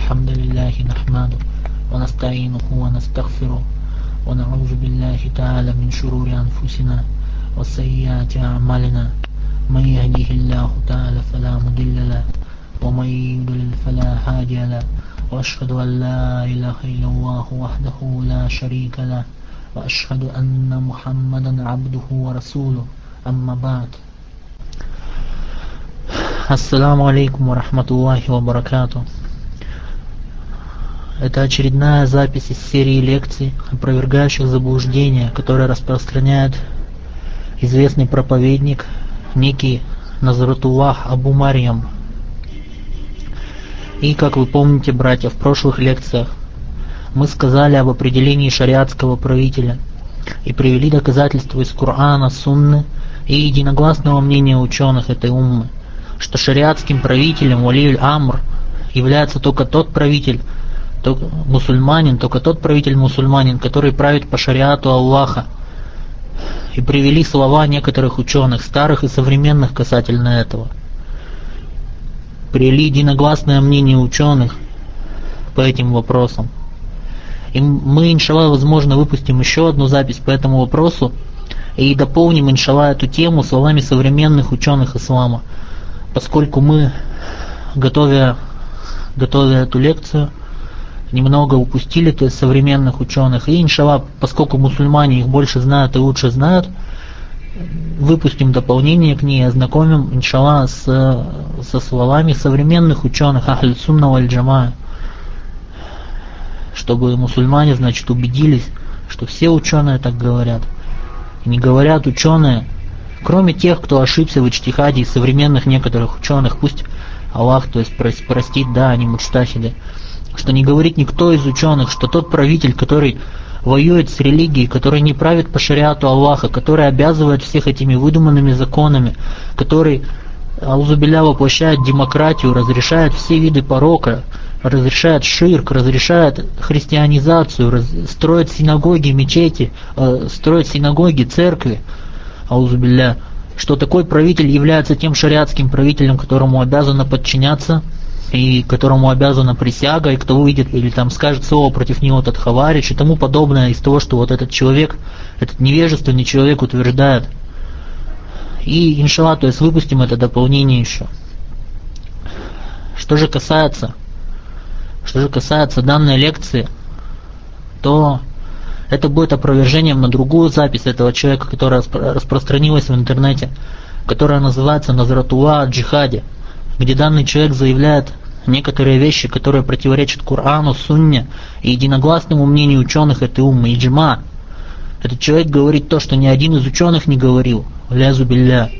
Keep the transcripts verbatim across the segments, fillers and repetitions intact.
الحمد لله نحمده ونستعينه ونستغفره ونعوذ بالله تعالى من شرور أنفسنا وسيئات أعمالنا من يهده الله تعالى فلا مضل له ومن يضلل فلا هادي له وأشهد أن لا إله إلا الله وحده لا شريك له وأشهد أن محمدا عبده ورسوله أما بعد. Ассаламу алейкум ва рахматуллахи ва баракату. Это очередная запись из серии лекций, опровергающих заблуждения, которые распространяет известный проповедник, некий Назратуллах Абу Марьям. И, как вы помните, братья, в прошлых лекциях мы сказали об определении шариатского правителя и привели доказательства из Корана, Сунны и единогласного мнения ученых этой уммы, что шариатским правителем Валиюль Амр является только тот правитель, тот мусульманин, только тот правитель-мусульманин, который правит по шариату Аллаха. И привели слова некоторых ученых, старых и современных, касательно этого. Привели единогласное мнение ученых по этим вопросам. И мы, иншаллах, возможно, выпустим еще одну запись по этому вопросу и дополним, иншаллах, эту тему словами современных ученых ислама, поскольку мы, готовя, готовя эту лекцию, немного упустили, то есть современных ученых. И, иншаллах, поскольку мусульмане их больше знают и лучше знают, выпустим дополнение к ней, ознакомим, иншаллах, с, со словами современных ученых Ахль Сунна валь Джамаа, чтобы мусульмане, значит, убедились, что все ученые так говорят. И не говорят ученые, кроме тех, кто ошибся в иджтихаде из современных некоторых ученых, пусть Аллах, то есть, простит, да, они муджтахиды, что не говорит никто из ученых, что тот правитель, который воюет с религией, который не правит по шариату Аллаха, который обязывает всех этими выдуманными законами, который, аузубилля, воплощает демократию, разрешает все виды порока, разрешает ширк, разрешает христианизацию, раз, строит синагоги, мечети, э, строит синагоги, церкви, аузубилля, что такой правитель является тем шариатским правителем, которому обязано подчиняться, и которому обязана присяга, и кто увидит или там скажет слово против него, тот хаварич и тому подобное, из того, что вот этот человек, этот невежественный человек утверждает. И, иншаллах, то есть выпустим это дополнение еще. Что же касается, что же касается данной лекции, то это будет опровержением на другую запись этого человека, которая распространилась в интернете, которая называется «Назратуллах о джихаде», где данный человек заявляет некоторые вещи, которые противоречат Корану, Сунне и единогласному мнению ученых этой уммы, иджма. Этот человек говорит то, что ни один из ученых не говорил, лязу билля.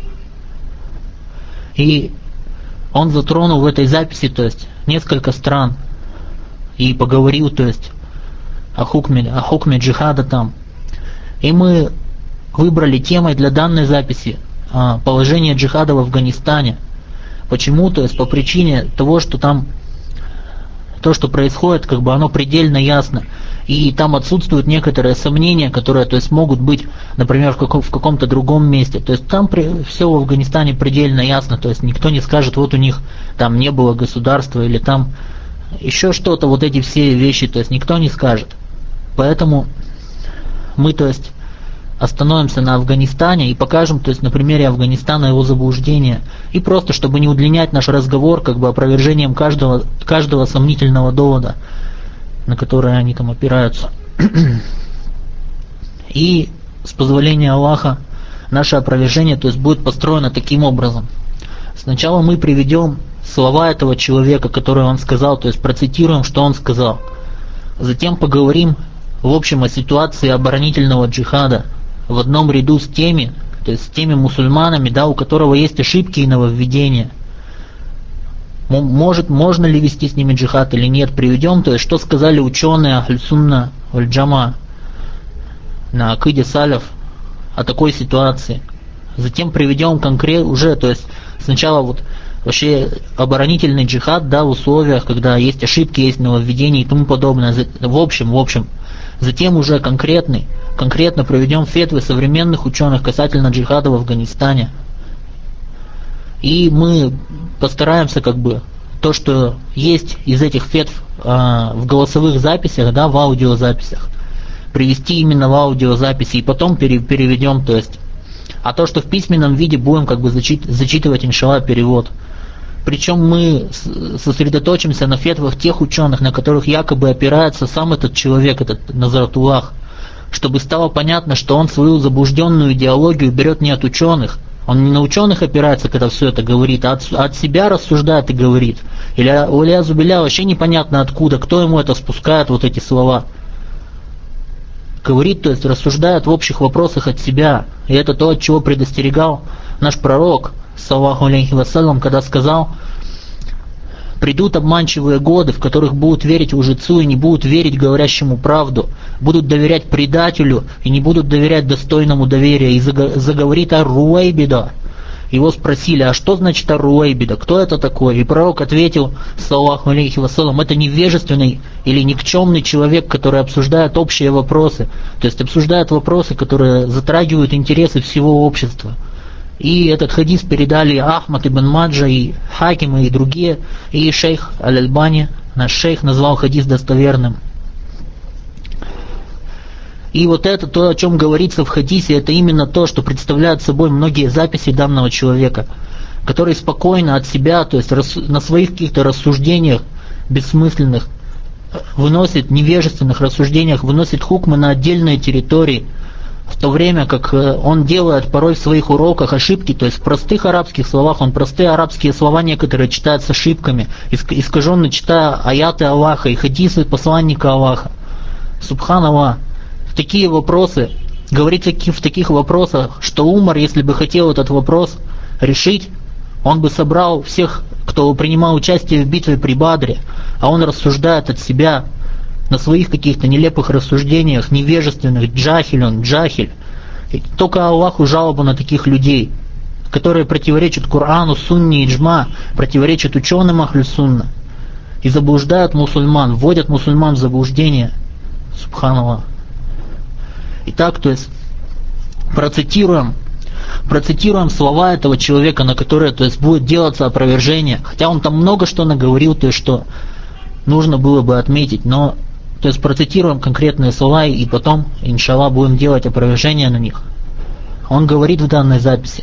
И он затронул в этой записи, то есть, несколько стран, и поговорил, то есть, о хукме, о хукме джихада там. И мы выбрали темой для данной записи положение джихада в Афганистане. Почему? То есть по причине того, что там то, что происходит, как бы оно предельно ясно. И там отсутствуют некоторые сомнения, которые, то есть, могут быть, например, в, каком, в каком-то другом месте. То есть там при, все в Афганистане предельно ясно. То есть никто не скажет, вот у них там не было государства или там еще что-то, вот эти все вещи, то есть никто не скажет. Поэтому мы, то есть, остановимся на Афганистане и покажем, то есть, на примере Афганистана его заблуждения. И просто, чтобы не удлинять наш разговор, как бы опровержением каждого, каждого сомнительного довода, на который они там опираются. И с позволения Аллаха наше опровержение, то есть, будет построено таким образом. Сначала мы приведем слова этого человека, которые он сказал, то есть процитируем, что он сказал. Затем поговорим в общем о ситуации оборонительного джихада в одном ряду с теми, то есть с теми мусульманами, да, у которого есть ошибки и нововведения. Может, можно ли вести с ними джихад или нет, приведем, то есть что сказали ученые Ахль Сунна валь Джамаа на акиде саляф о такой ситуации. Затем приведем конкрет уже, то есть сначала вот вообще оборонительный джихад, да, в условиях, когда есть ошибки, есть нововведения и тому подобное. В общем, в общем. Затем уже конкретный, конкретно проведем фетвы современных ученых касательно джихада в Афганистане. И мы постараемся, как бы, то, что есть из этих фетв э, в голосовых записях, да, в аудиозаписях. Привести именно в аудиозаписи и потом пере, переведем, то есть. А то, что в письменном виде, будем как бы зачит, зачитывать, иншалла, перевод. Причем мы сосредоточимся на фетвах тех ученых, на которых якобы опирается сам этот человек, этот Назратуллах, чтобы стало понятно, что он свою заблужденную идеологию берет не от ученых. Он не на ученых опирается, когда все это говорит, а от, от себя рассуждает и говорит. Или уля зубиля вообще непонятно откуда, кто ему это спускает, вот эти слова. Говорит, то есть рассуждает в общих вопросах от себя. И это то, от чего предостерегал наш пророк, саллаллаху алейхи вассалям, когда сказал: придут обманчивые годы, в которых будут верить лжецу и не будут верить говорящему правду, будут доверять предателю и не будут доверять достойному доверия. И заговорит ар-Руайбида. Его спросили: а что значит ар-Руайбида? Кто это такой? И пророк ответил, саллаллаху алейхи вассалям: это невежественный или никчемный человек, который обсуждает общие вопросы, то есть обсуждает вопросы, которые затрагивают интересы всего общества. И этот хадис передали Ахмад ибн Маджа, и Хаким, и другие, и шейх Аль-Альбани, наш шейх, назвал хадис достоверным. И вот это, то, о чем говорится в хадисе, это именно то, что представляют собой многие записи данного человека, который спокойно от себя, то есть на своих каких-то рассуждениях бессмысленных, выносит, невежественных рассуждениях, выносит хукмы на отдельные территории, в то время как он делает порой в своих уроках ошибки, то есть в простых арабских словах, он простые арабские слова некоторые читает с ошибками, искаженно читая аяты Аллаха и хадисы посланника Аллаха. Субханаллах. В такие вопросы, говорится в таких вопросах, что Умар, если бы хотел этот вопрос решить, он бы собрал всех, кто принимал участие в битве при Бадре, а он рассуждает от себя, на своих каких-то нелепых рассуждениях, невежественных, джахиль он, джахиль. И только Аллаху жалоба на таких людей, которые противоречат Корану, Сунне и Иджма, противоречат ученым Ахлю Сунна и заблуждают мусульман, вводят мусульман в заблуждение. Субханаллах. Итак, то есть процитируем, процитируем слова этого человека, на которые, то есть, будет делаться опровержение, хотя он там много что наговорил, то есть, что нужно было бы отметить, но то есть процитируем конкретные слова и потом, иншаллах, будем делать опровержение на них. Он говорит в данной записи,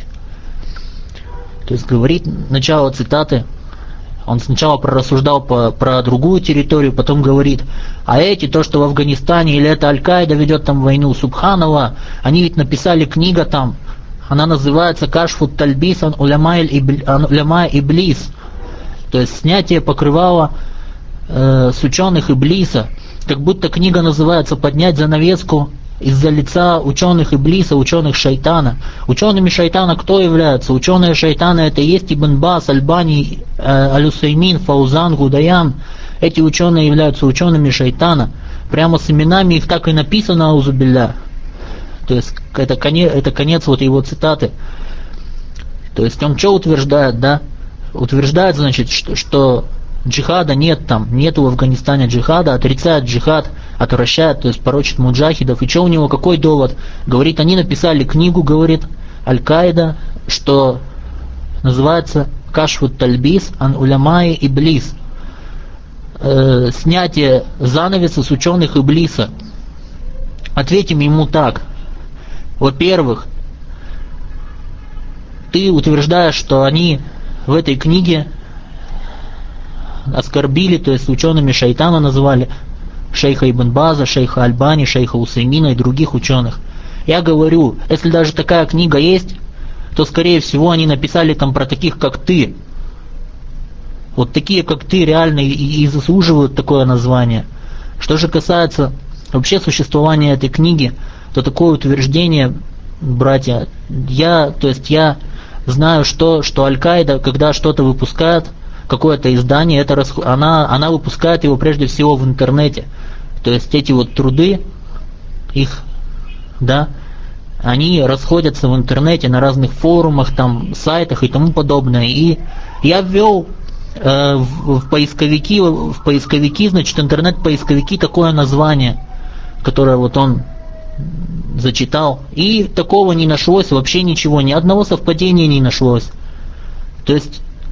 то есть говорит начало цитаты, он сначала прорассуждал по, про другую территорию, потом говорит: а эти, то, что в Афганистане, или это Аль-Каида ведет там войну, субханаллах, они ведь написали книга там, она называется Кашфут Тальбис ан уляма Иблис, то есть снятие покрывала э, с ученых Иблиса. Как будто книга называется «Поднять занавеску из-за лица ученых Иблиса, ученых шайтана». Учеными шайтана кто является? Ученые шайтана это и есть Ибн Бас, Альбани, э, Аль-Усаймин, Фаузан, Гудаян. Эти ученые являются учеными шайтана. Прямо с именами их так и написано, аузубилля. То есть это конец, это конец вот его цитаты. То есть он что утверждает, да? Утверждает, значит, что, что джихада нет там, нету в Афганистане джихада, отрицает джихад, отвращает, то есть порочит муджахидов. И что у него, какой довод? Говорит, они написали книгу, говорит, Аль-Каида, что называется Кашфут Тальбис ан уляма Иблис. Э, снятие занавеса с ученых Иблиса. Ответим ему так. Во-первых, ты утверждаешь, что они в этой книге оскорбили, то есть учеными шайтана назвали шейха Ибн База, шейха Альбани, шейха Усаймина и других ученых. Я говорю, если даже такая книга есть, то скорее всего они написали там про таких, как ты. Вот такие, как ты, реально и, и заслуживают такое название. Что же касается вообще существования этой книги, то такое утверждение, братья, я, то есть я знаю, что, что Аль-Каида, когда что-то выпускает, какое-то издание, это расход... она, она выпускает его прежде всего в интернете. То есть эти вот труды, их, да, они расходятся в интернете на разных форумах, там, сайтах и тому подобное. И я ввел э, в, в поисковики, в поисковики, значит, интернет-поисковики такое название, которое вот он зачитал. И такого не нашлось вообще ничего, ни одного совпадения не нашлось. То есть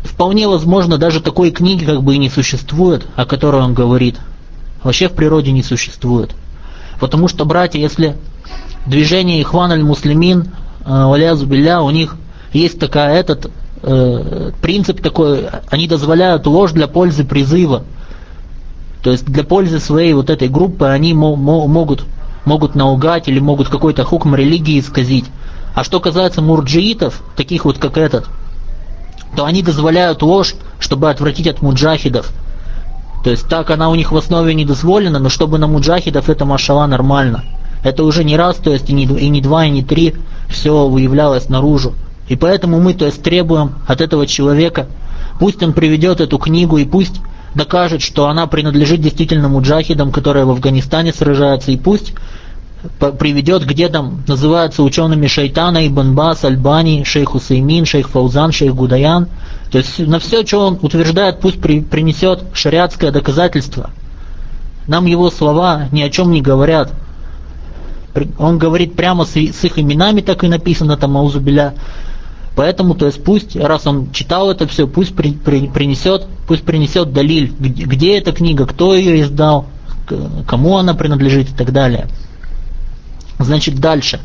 вполне возможно, даже такой книги как бы и не существует, о которой он говорит. Вообще в природе не существует. Потому что, братья, если движение Ихван аль-Муслимин, валязу билля, у них есть такая, этот э, принцип такой, они дозволяют ложь для пользы призыва. То есть для пользы своей вот этой группы они мо- мо- могут, могут наугать или могут какой-то хукм религии исказить. А что касается мурджиитов, таких вот как этот, то они дозволяют ложь, чтобы отвратить от муджахидов. То есть так она у них в основе не дозволена, но чтобы на муджахидов это машалла нормально. Это уже не раз, то есть и не, и не два, и не три, все выявлялось наружу. И поэтому мы, то есть, требуем от этого человека, пусть он приведет эту книгу и пусть докажет, что она принадлежит действительно муджахидам, которые в Афганистане сражаются, и пусть приведет, где там называются учеными Шайтана, Ибн Бас, Альбани, шейх Усеймин, шейх Фаузан, шейх Гудаян. То есть на все, что он утверждает, пусть при, принесет шариатское доказательство. Нам его слова ни о чем не говорят. Он говорит прямо с, с их именами, так и написано там аузубилля. Поэтому, то есть пусть, раз он читал это все, пусть при, при, принесет, пусть принесет далиль, где, где эта книга, кто ее издал, кому она принадлежит и так далее. Значит, дальше.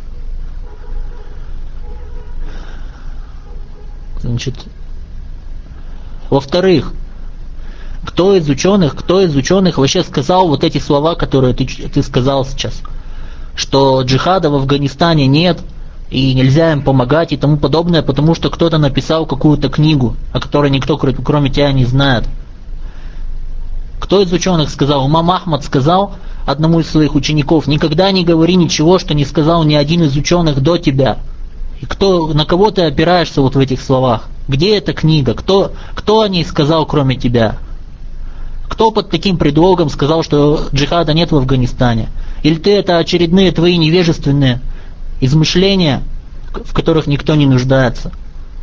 Значит, во-вторых, кто из ученых, кто из ученых вообще сказал вот эти слова, которые ты, ты сказал сейчас, что джихада в Афганистане нет, и нельзя им помогать и тому подобное, потому что кто-то написал какую-то книгу, о которой никто, кроме тебя, не знает. Кто из ученых сказал? Имам Ахмад сказал одному из своих учеников: никогда не говори ничего, что не сказал ни один из ученых до тебя. И кто, на кого ты опираешься вот в этих словах? Где эта книга? Кто, кто о ней сказал, кроме тебя? Кто под таким предлогом сказал, что джихада нет в Афганистане? Или ты это очередные твои невежественные измышления, в которых никто не нуждается?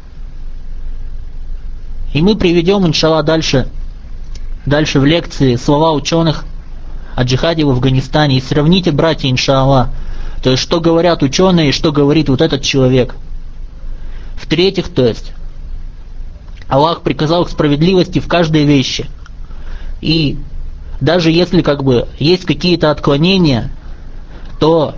И мы приведем, иншаллах, дальше, дальше в лекции слова ученых о джихаде в Афганистане. И сравните, братья, иншаллах, то есть что говорят ученые и что говорит вот этот человек. В-третьих, то есть Аллах приказал к справедливости в каждой вещи. И даже если как бы есть какие-то отклонения, то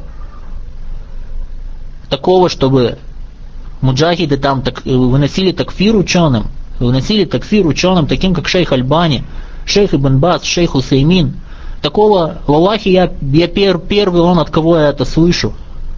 такого, чтобы муджахиды там так, выносили такфир ученым, выносили такфир ученым, таким как шейх Альбани, шейх Ибн Бас, шейх Усеймин, такого в Аллахе я, я пер, первый он, от кого я это слышу.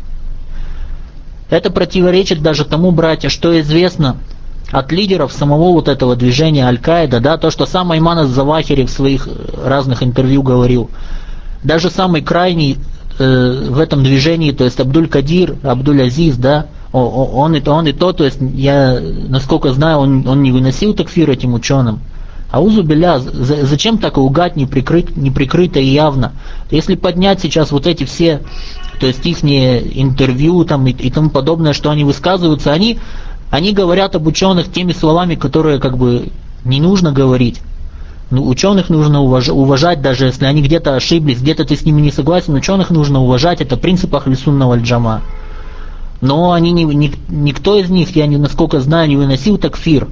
Это противоречит даже тому, братья, что известно от лидеров самого вот этого движения Аль-Каида, да, то, что сам Айман ас-Завахири в своих разных интервью говорил. Даже самый крайний э, в этом движении, то есть Абдуль-Кадир, Абдуль-Азиз, да, он, он, и, он и то, то есть я, насколько знаю, он, он не выносил такфир этим ученым. Аузу билля, зачем так лгать неприкрыто, неприкрыто и явно? Если поднять сейчас вот эти все, то есть их интервью там, и, и тому подобное, что они высказываются, они, они говорят об ученых теми словами, которые как бы не нужно говорить. Ну, ученых нужно уваж, уважать, даже если они где-то ошиблись, где-то ты с ними не согласен, ученых нужно уважать, это принцип Ахль-Сунна валь-Джама. Но они не, не, никто из них, я не, насколько знаю, не выносил такфир.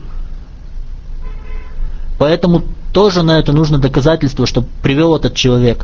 Поэтому тоже на это нужно доказательство, что привел этот человек.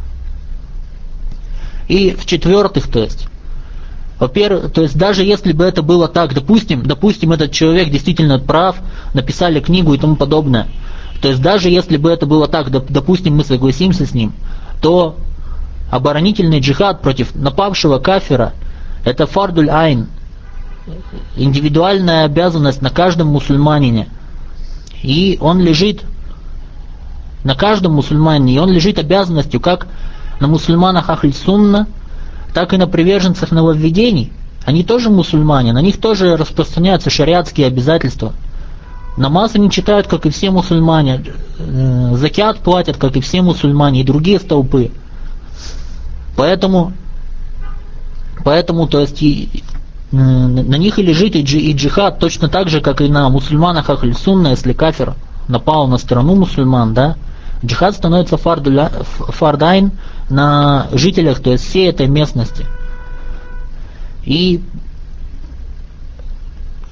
И в-четвертых, то есть, во-первых, то есть даже если бы это было так, допустим, допустим, этот человек действительно прав, написали книгу и тому подобное, то есть даже если бы это было так, допустим, мы согласимся с ним, то оборонительный джихад против напавшего кафира — это фардуль айн, индивидуальная обязанность на каждом мусульманине. И он лежит на каждом мусульманине, и он лежит обязанностью как на мусульманах Ахль-Сунна, так и на приверженцах нововведений. Они тоже мусульмане, на них тоже распространяются шариатские обязательства. Намаз они читают, как и все мусульмане, закят платят, как и все мусульмане, и другие столпы. Поэтому, поэтому то есть, и, на них и лежит и джихад точно так же, как и на мусульманах Ахль-Сунна. Если кафир напал на страну мусульман, да, джихад становится фардайн на жителях, то есть всей этой местности. И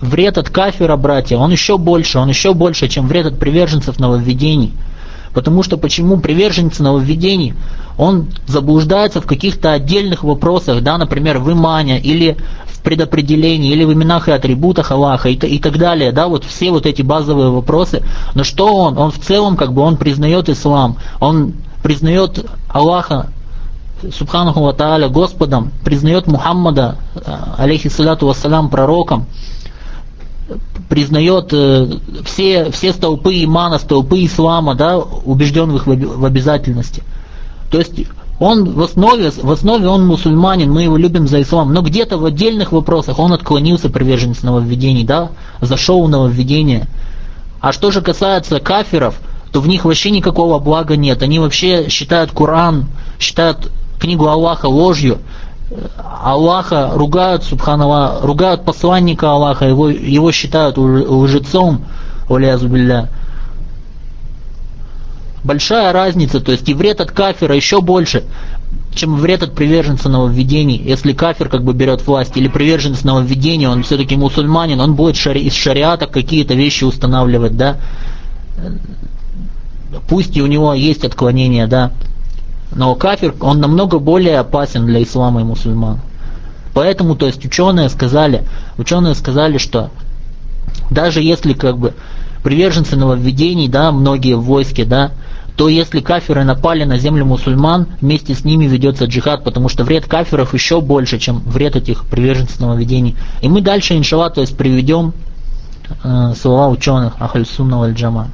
вред от кафира, братья, он еще больше, он еще больше, чем вред от приверженцев нововведений. Потому что почему приверженец нововведений, он заблуждается в каких-то отдельных вопросах, да, например, в имане, или в предопределении, или в именах и атрибутах Аллаха, и, и так далее, да, вот все вот эти базовые вопросы. Но что он? Он в целом, как бы, он признает ислам, он признает Аллаха, Субханаху ва Тааля, Господом, признает Мухаммада, алейхиссаляту вассалям, пророком, признает э, все, все столпы имана, столпы ислама, да, убежден в их в обязательности. То есть он в основе, в основе он мусульманин, мы его любим за ислам, но где-то в отдельных вопросах он отклонился, приверженец нововведений, да, зашел в нововведение. А что же касается кафиров, то в них вообще никакого блага нет. Они вообще считают Коран, считают книгу Аллаха ложью, Аллаха ругают, субханаллах, ругают посланника Аллаха, его, его считают лжецом, валиязу билля. Большая разница, то есть и вред от кафира еще больше, чем вред от приверженца нововведений. Если кафир как бы берет власть, или приверженец нововведений, он все-таки мусульманин, он будет шари, из шариата какие-то вещи устанавливать, да. Пусть и у него есть отклонения, да. Но кафир, он намного более опасен для ислама и мусульман. Поэтому, то есть ученые сказали, ученые сказали, что даже если как бы приверженцы нововведений, да, многие в войске, да, то если кафиры напали на землю мусульман, вместе с ними ведется джихад, потому что вред кафиров еще больше, чем вред этих приверженцев нововведений. И мы дальше, иншаллах, то есть приведем э, слова ученых Ахль Сунна валь Джама.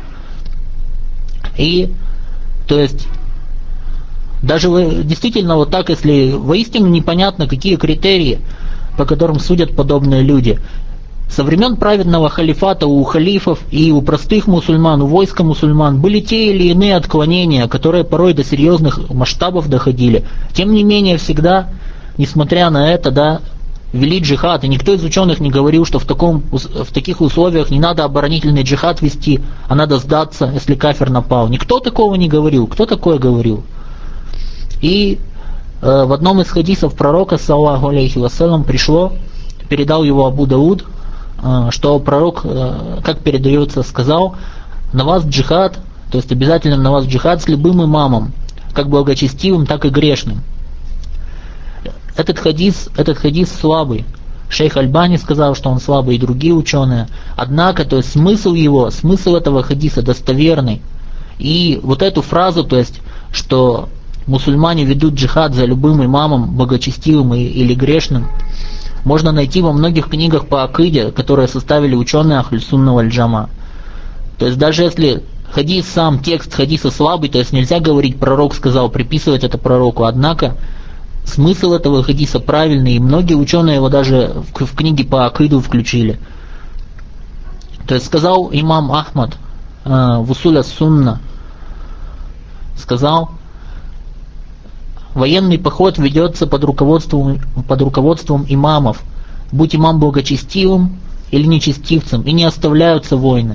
И, то есть, даже действительно вот так, если воистину непонятно, какие критерии, по которым судят подобные люди. Со времен праведного халифата у халифов и у простых мусульман, у войска мусульман были те или иные отклонения, которые порой до серьезных масштабов доходили. Тем не менее, всегда, несмотря на это, да, вели джихад. И никто из ученых не говорил, что в, таком, в таких условиях не надо оборонительный джихад вести, а надо сдаться, если кафир напал. Никто такого не говорил. Кто такое говорил? И э, в одном из хадисов пророка, саллаллаху алейхи вассалям, пришло, передал его Абу Дауд, э, что пророк, э, как передается, сказал: на вас джихад, то есть обязательно на вас джихад с любым имамом, как благочестивым, так и грешным. Этот хадис, этот хадис слабый. Шейх Альбани сказал, что он слабый, и другие ученые. Однако, то есть смысл его, смысл этого хадиса достоверный. И вот эту фразу, то есть, что мусульмане ведут джихад за любым имамом, благочестивым или грешным, можно найти во многих книгах по акиде, которые составили ученые Ахль Сунна валь Джама. То есть даже если хадис сам, текст хадиса слабый, то есть нельзя говорить пророк сказал, приписывать это пророку, однако смысл этого хадиса правильный, и многие ученые его даже в, в книге по акиду включили. То есть сказал имам Ахмад э, в Усуль ас-Сунна, сказал: военный поход ведется под руководством, под руководством имамов, будь имам благочестивым или нечестивцем, и не оставляются войны.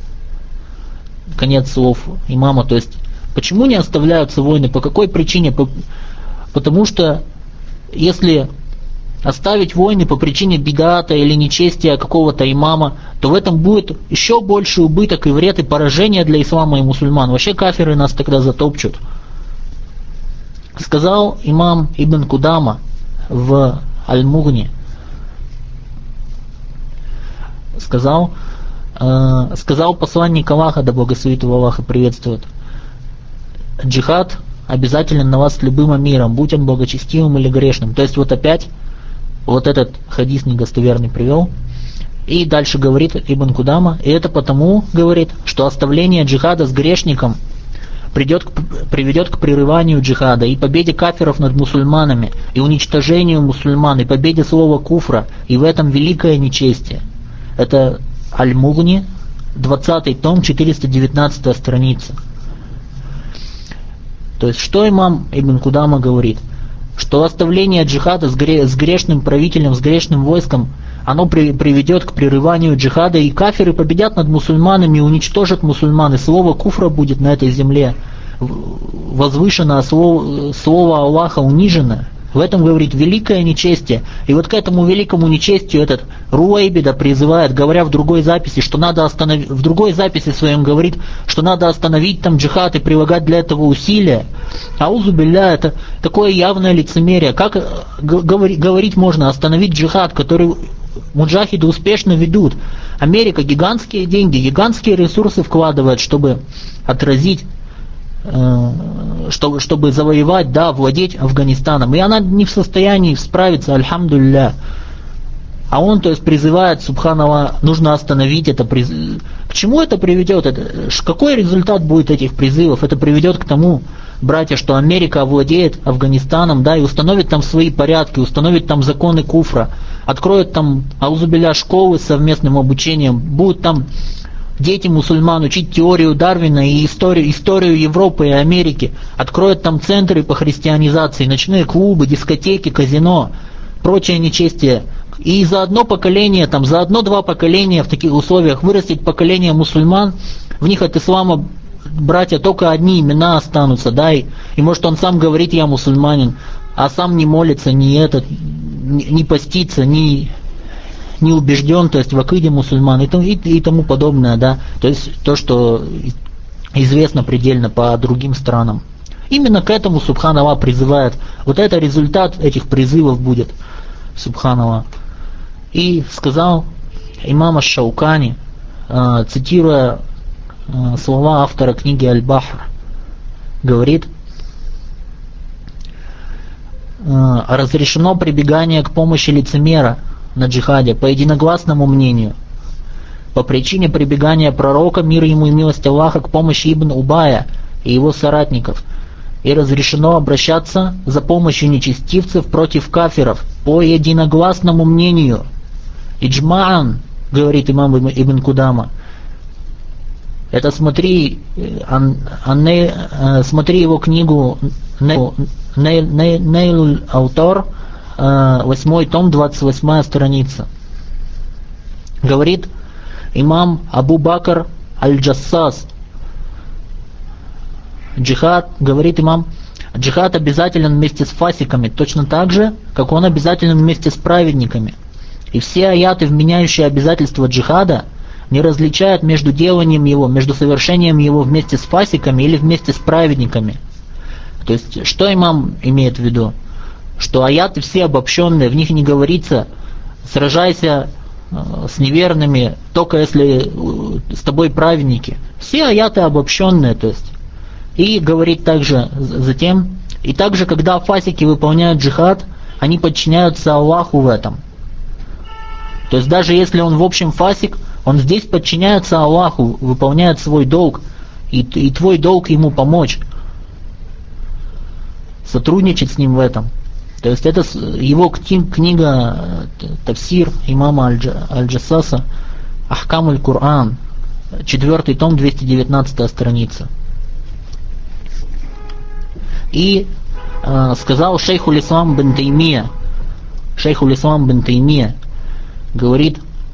Конец слов имама. То есть, почему не оставляются войны? По какой причине? По, потому что если оставить войны по причине бидата или нечестия какого-то имама, то в этом будет еще больше убыток и вред и поражение для ислама и мусульман. Вообще кафиры нас тогда затопчут. Сказал имам Ибн Кудама в Аль-Мугни, сказал, э, сказал посланник Аллаха, да благословит его Аллах и приветствует: джихад обязателен на вас с любым амиром, будь он благочестивым или грешным. То есть вот опять вот этот хадис недостоверный привел. И дальше говорит Ибн Кудама: и это потому, говорит, что оставление джихада с грешником придет к, приведет к прерыванию джихада и победе кафиров над мусульманами, и уничтожению мусульман, и победе слова куфра, и в этом великое нечестие. Это Аль-Мугни, двадцатый том, четыреста девятнадцатая страница. То есть, что имам Ибн Кудама говорит? Что оставление джихада с, гре, с грешным правителем, с грешным войском, оно при, приведет к прерыванию джихада, и кафиры победят над мусульманами, уничтожат мусульман, и слово куфра будет на этой земле возвышено, а слово, слово Аллаха унижено. В этом, говорит, великое нечестие. И вот к этому великому нечестию этот Руайбида призывает, говоря в другой записи, что надо остановить, в другой записи своем говорит, что надо остановить там джихад и прилагать для этого усилия. Аузу билля, это такое явное лицемерие. Как говорить, говорить можно остановить джихад, который муджахиды успешно ведут? Америка гигантские деньги, гигантские ресурсы вкладывает, чтобы отразить, чтобы, чтобы завоевать, да, владеть Афганистаном. И она не в состоянии справиться, альхамдулилля. А он, то есть, призывает, субханаллах, нужно остановить это. К чему это приведет? Это, какой результат будет этих призывов? Это приведет к тому, братья, что Америка овладеет Афганистаном, да, и установит там свои порядки, установит там законы куфра, откроет там, аузубилля, школы с совместным обучением, будут там дети мусульман учить теорию Дарвина и историю, историю Европы и Америки, откроют там центры по христианизации, ночные клубы, дискотеки, казино, прочее нечестие. И за одно поколение, там, за одно-два поколения в таких условиях вырастет поколение мусульман, в них от ислама, братья, только одни имена останутся, да, и, и может он сам говорит, я мусульманин, а сам не молится, не этот, не, не постится, не... не убежден, то есть в акиде мусульман и, и, и тому подобное, да, то есть то, что известно предельно по другим странам. Именно к этому субханаллах призывает. Вот это результат этих призывов будет, субханаллах. И сказал имам аш-Шаукани, э, цитируя э, слова автора книги Аль-Бахр, говорит: э, разрешено прибегание к помощи лицемера на джихаде по единогласному мнению, по причине прибегания пророка, мир ему и милость Аллаха, к помощи Ибн Убая и его соратников, и разрешено обращаться за помощью нечестивцев против кафиров по единогласному мнению. Иджмаан, говорит имам Ибн Кудама, это смотри, ан, анне, смотри его книгу Нейл Аутор, восьмой том, двадцать восьмая страница. Говорит имам Абу Бакр Аль-Джассас, джихад, говорит имам, джихад обязателен вместе с фасиками, точно так же, как он обязателен вместе с праведниками. И все аяты, вменяющие обязательства джихада, не различают между деланием его, между совершением его вместе с фасиками или вместе с праведниками. То есть, что имам имеет в виду? Что аяты все обобщенные, в них не говорится сражайся с неверными, только если с тобой праведники. Все аяты обобщенные, то есть. И говорит также затем, и также, когда фасики выполняют джихад, они подчиняются Аллаху в этом. То есть даже если он в общем фасик, он здесь подчиняется Аллаху, выполняет свой долг, и, и твой долг ему помочь, сотрудничать с ним в этом. То есть это его книга Тафсир имама Аль-Джассаса Ахкам аль-Кур'ан, четвертый том, двести девятнадцатая страница. И э, сказал шейху Ислам бин Таймия, шейху Ислам бин Таймия говорит,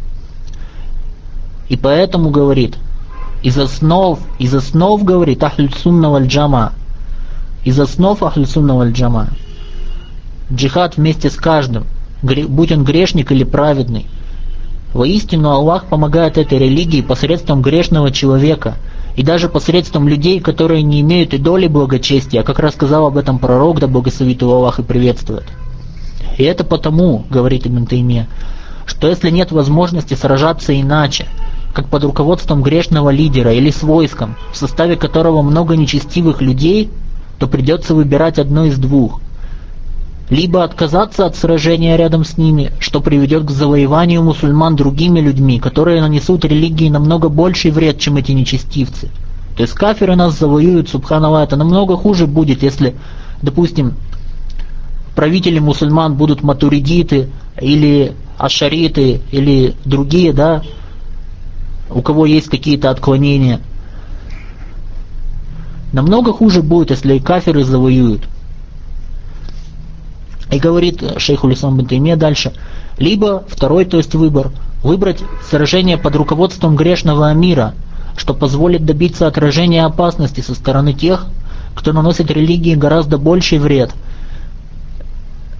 и поэтому говорит, из основ, из основ говорит Ахль Сунна валь Джама, из основ Ахль Сунна валь Джама, джихад вместе с каждым, будь он грешник или праведный. Воистину Аллах помогает этой религии посредством грешного человека и даже посредством людей, которые не имеют и доли благочестия, как рассказал об этом пророк, да благословит его Аллах и приветствует. И это потому, говорит Ибн Таймия, что если нет возможности сражаться иначе, как под руководством грешного лидера или с войском, в составе которого много нечестивых людей, то придется выбирать одно из двух. Либо отказаться от сражения рядом с ними, что приведет к завоеванию мусульман другими людьми, которые нанесут религии намного больший вред, чем эти нечестивцы. То есть кафиры нас завоюют, субханаллах, это намного хуже будет, если, допустим, правители мусульман будут матуридиты или ашариты или другие, да, у кого есть какие-то отклонения. Намного хуже будет, если кафиры завоюют. И говорит шейху Ислам бин Таймия дальше, либо второй, то есть выбор, выбрать сражение под руководством грешного амира, что позволит добиться отражения опасности со стороны тех, кто наносит религии гораздо больший вред.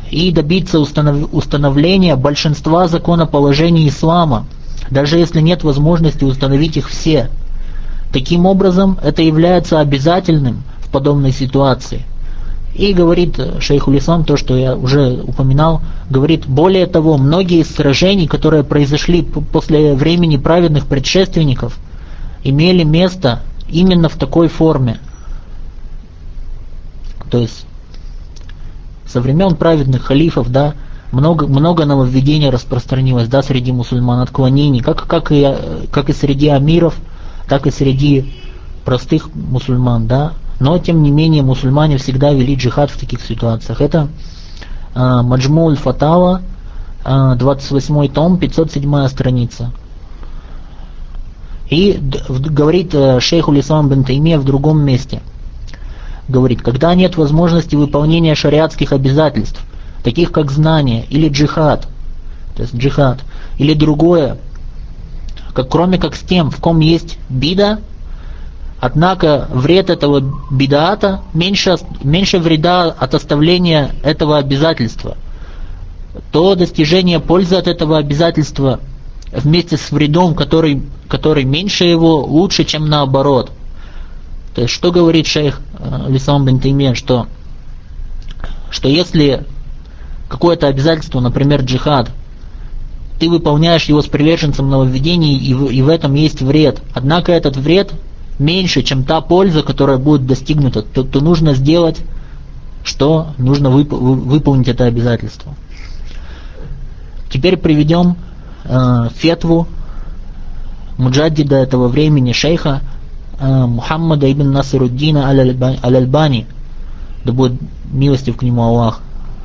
и добиться установ... установления большинства законоположений ислама, даже если нет возможности установить их все. Таким образом, это является обязательным в подобной ситуации. И говорит шейхуль ислам то, что я уже упоминал, говорит, более того, многие из сражений, которые произошли после времени праведных предшественников, имели место именно в такой форме. То есть со времен праведных халифов, да, много, много нововведений распространилось, да, среди мусульман, отклонений, как, как, и, как и среди амиров, так и среди простых мусульман, да. Но, тем не менее, мусульмане всегда вели джихад в таких ситуациях. Это э, Маджмуль Фатава, э, двадцать восьмой том, пятьсот седьмая страница. И д, в, говорит э, шейхуль ислам бин Таймия в другом месте. Говорит, когда нет возможности выполнения шариатских обязательств, таких как знание или джихад, то есть джихад, или другое, как, кроме как с тем, в ком есть бида, однако вред этого бидаата меньше, меньше вреда от оставления этого обязательства, то достижение пользы от этого обязательства вместе с вредом, который, который меньше его, лучше, чем наоборот. То есть, что говорит шейх Ислам бин Таймия, что, что если какое-то обязательство, например, джихад, ты выполняешь его с приверженцем нововведений, и в, и в этом есть вред, однако этот вред меньше, чем та польза, которая будет достигнута, то, то нужно сделать, что нужно вып, выполнить это обязательство. Теперь приведем э, фетву муджаддида этого времени, шейха э, Мухаммада ибн Насируддина аль-Альбани, да будет милостив к нему Аллах.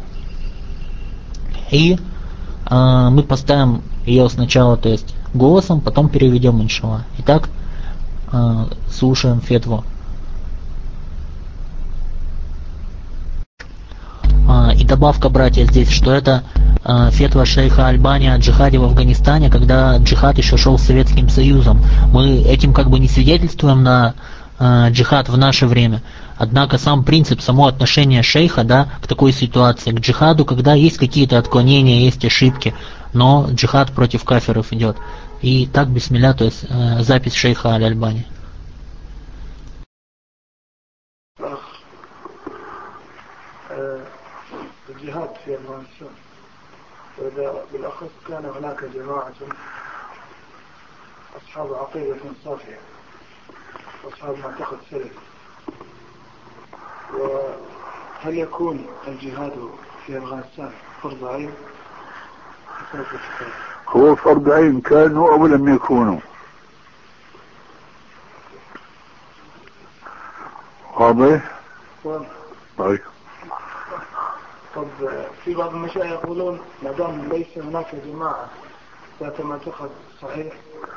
И э, мы поставим ее сначала, то есть голосом, потом переведем, иншаллах. Итак, э, слушаем фетву. Э, и добавка, братья, здесь, что это э, фетва шейха Альбани о джихаде в Афганистане, когда джихад еще шел с Советским Союзом. Мы этим как бы не свидетельствуем на э, джихад в наше время. Однако сам принцип, само отношение шейха, да, к такой ситуации, к джихаду, когда есть какие-то отклонения, есть ошибки, но джихад против кафиров идет. И так, бисмилля, то есть э, запись шейха Аль-Альбани. الجهاد في أفغانستان، وإذا بالأخص كان هناك جماعة أصحاب عقيدة صافية، أصحاب معتقد سلفي، وهل يكون الجهاد في أفغانستان فرض عين؟ هو فرض عين كانوا أو لم يكونوا. واضح؟ طيب. طب في بعض المشايخ يقولون ما دام ليس هناك جماعة ذات معتقد صحيح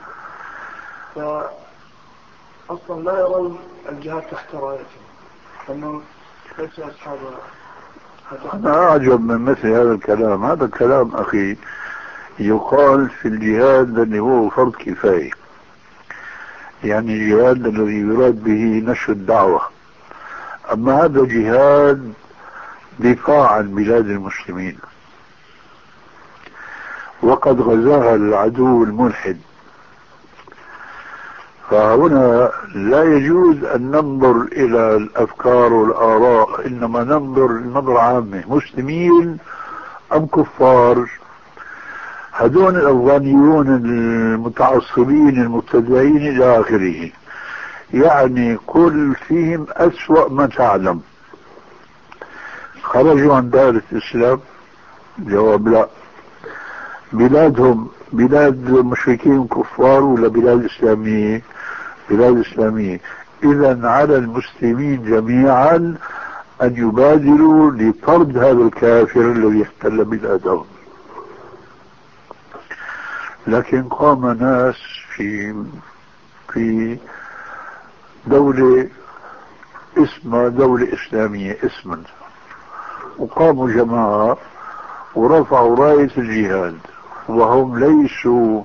فأصلا لا يرون الجهاد تحت رايتهم، لأنهم ليسوا أصحاب. أنا أعجب من مثل هذا الكلام. هذا الكلام أخي يقال في الجهاد اللي هو فرض كفاية، يعني الجهاد الذي يراد به نشر الدعوة. أما هذا جهاد دفاع عن بلاد المسلمين، وقد غزاها العدو الملحد، فهنا لا يجوز أن ننظر إلى الأفكار والآراء، إنما ننظر نظرة عامة، مسلمين أم كفار. هذون الأفغانيون المتعصبين المبتدعين إلى آخره، يعني قل فيهم أسوأ ما تعلم. خرجوا عن دائرة الإسلام؟ جواب لا. بلادهم بلاد مشركين كفار ولا بلاد إسلامية؟ بلاد إسلامية. إذا على المسلمين جميعا أن يبادروا لطرد هذا الكافر الذي احتل بلادهم. لكن قام ناس في في دولة اسمها دولة إسلامية اسما، وقاموا جماعة ورفعوا راية الجهاد، وهم ليسوا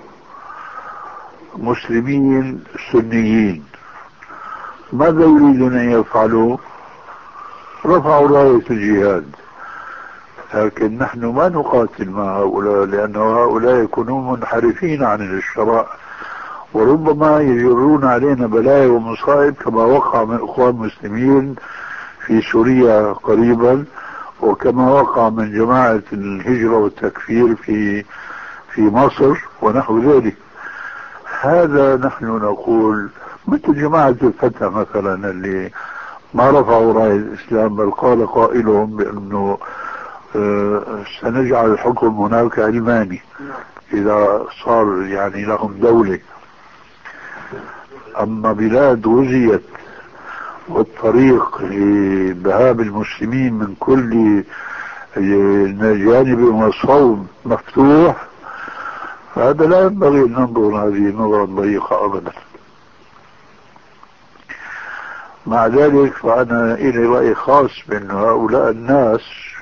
مسلمين سنيين. ماذا يريدون أن يفعلوا؟ رفعوا راية الجهاد. لكن نحن ما نقاتل مع هؤلاء، لأن هؤلاء يكونون منحرفين عن الشرع، وربما يجرون علينا بلايا ومصائب كما وقع من إخوان المسلمين في سوريا قريبا، وكما وقع من جماعة الهجرة والتكفير في في مصر ونحو ذلك. هذا نحن نقول مثل جماعة الفتح مثلا اللي ما رفعوا راية الإسلام، بل قال قائلهم بأنه آه سنجعل الحكم هناك علماني إذا صار يعني لهم دولة. أما بلاد غزيت والطريق لذهاب المسلمين من كل جانب والصوب مفتوح، فهذا لا ينبغي أن ننظر هذه النظرة الضيقة أبدا. مع ذلك فأنا إلي رأي خاص بأن هؤلاء الناس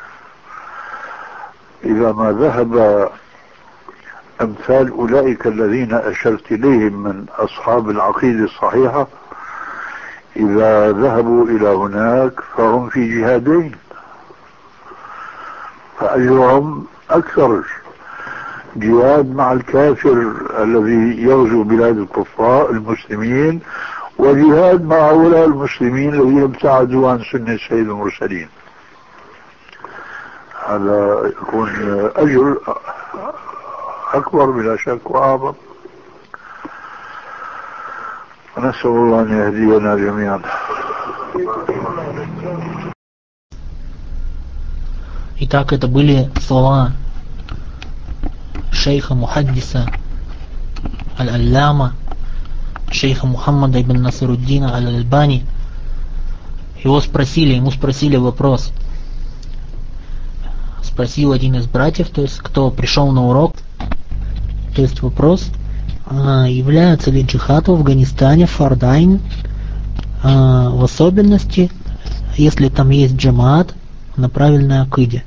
إذا ما ذهب أمثال أولئك الذين أشرت إليهم من أصحاب العقيدة الصحيحة، إذا ذهبوا إلى هناك فهم في جهادين، فأجرهم أكثر، جهاد مع الكافر الذي يغزو بلاد الكفار المسلمين، وجهاد مع هؤلاء المسلمين الذين ابتعدوا عن سنة سيد المرسلين. هذا يكون أجر أكبر بلا شك وأعظم. نسأل الله أن يهدينا جميعا. Итак, это были слова шейха Мухаддиса Аль-Алляма, шейха Мухаммада ибн Насируддина Аль-Альбани. Его спросили, ему спросили вопрос. Спросил один из братьев, то есть кто пришел на урок, то есть вопрос, является ли джихад в Афганистане фардайн, в особенности, если там есть джамаат на правильной акиде.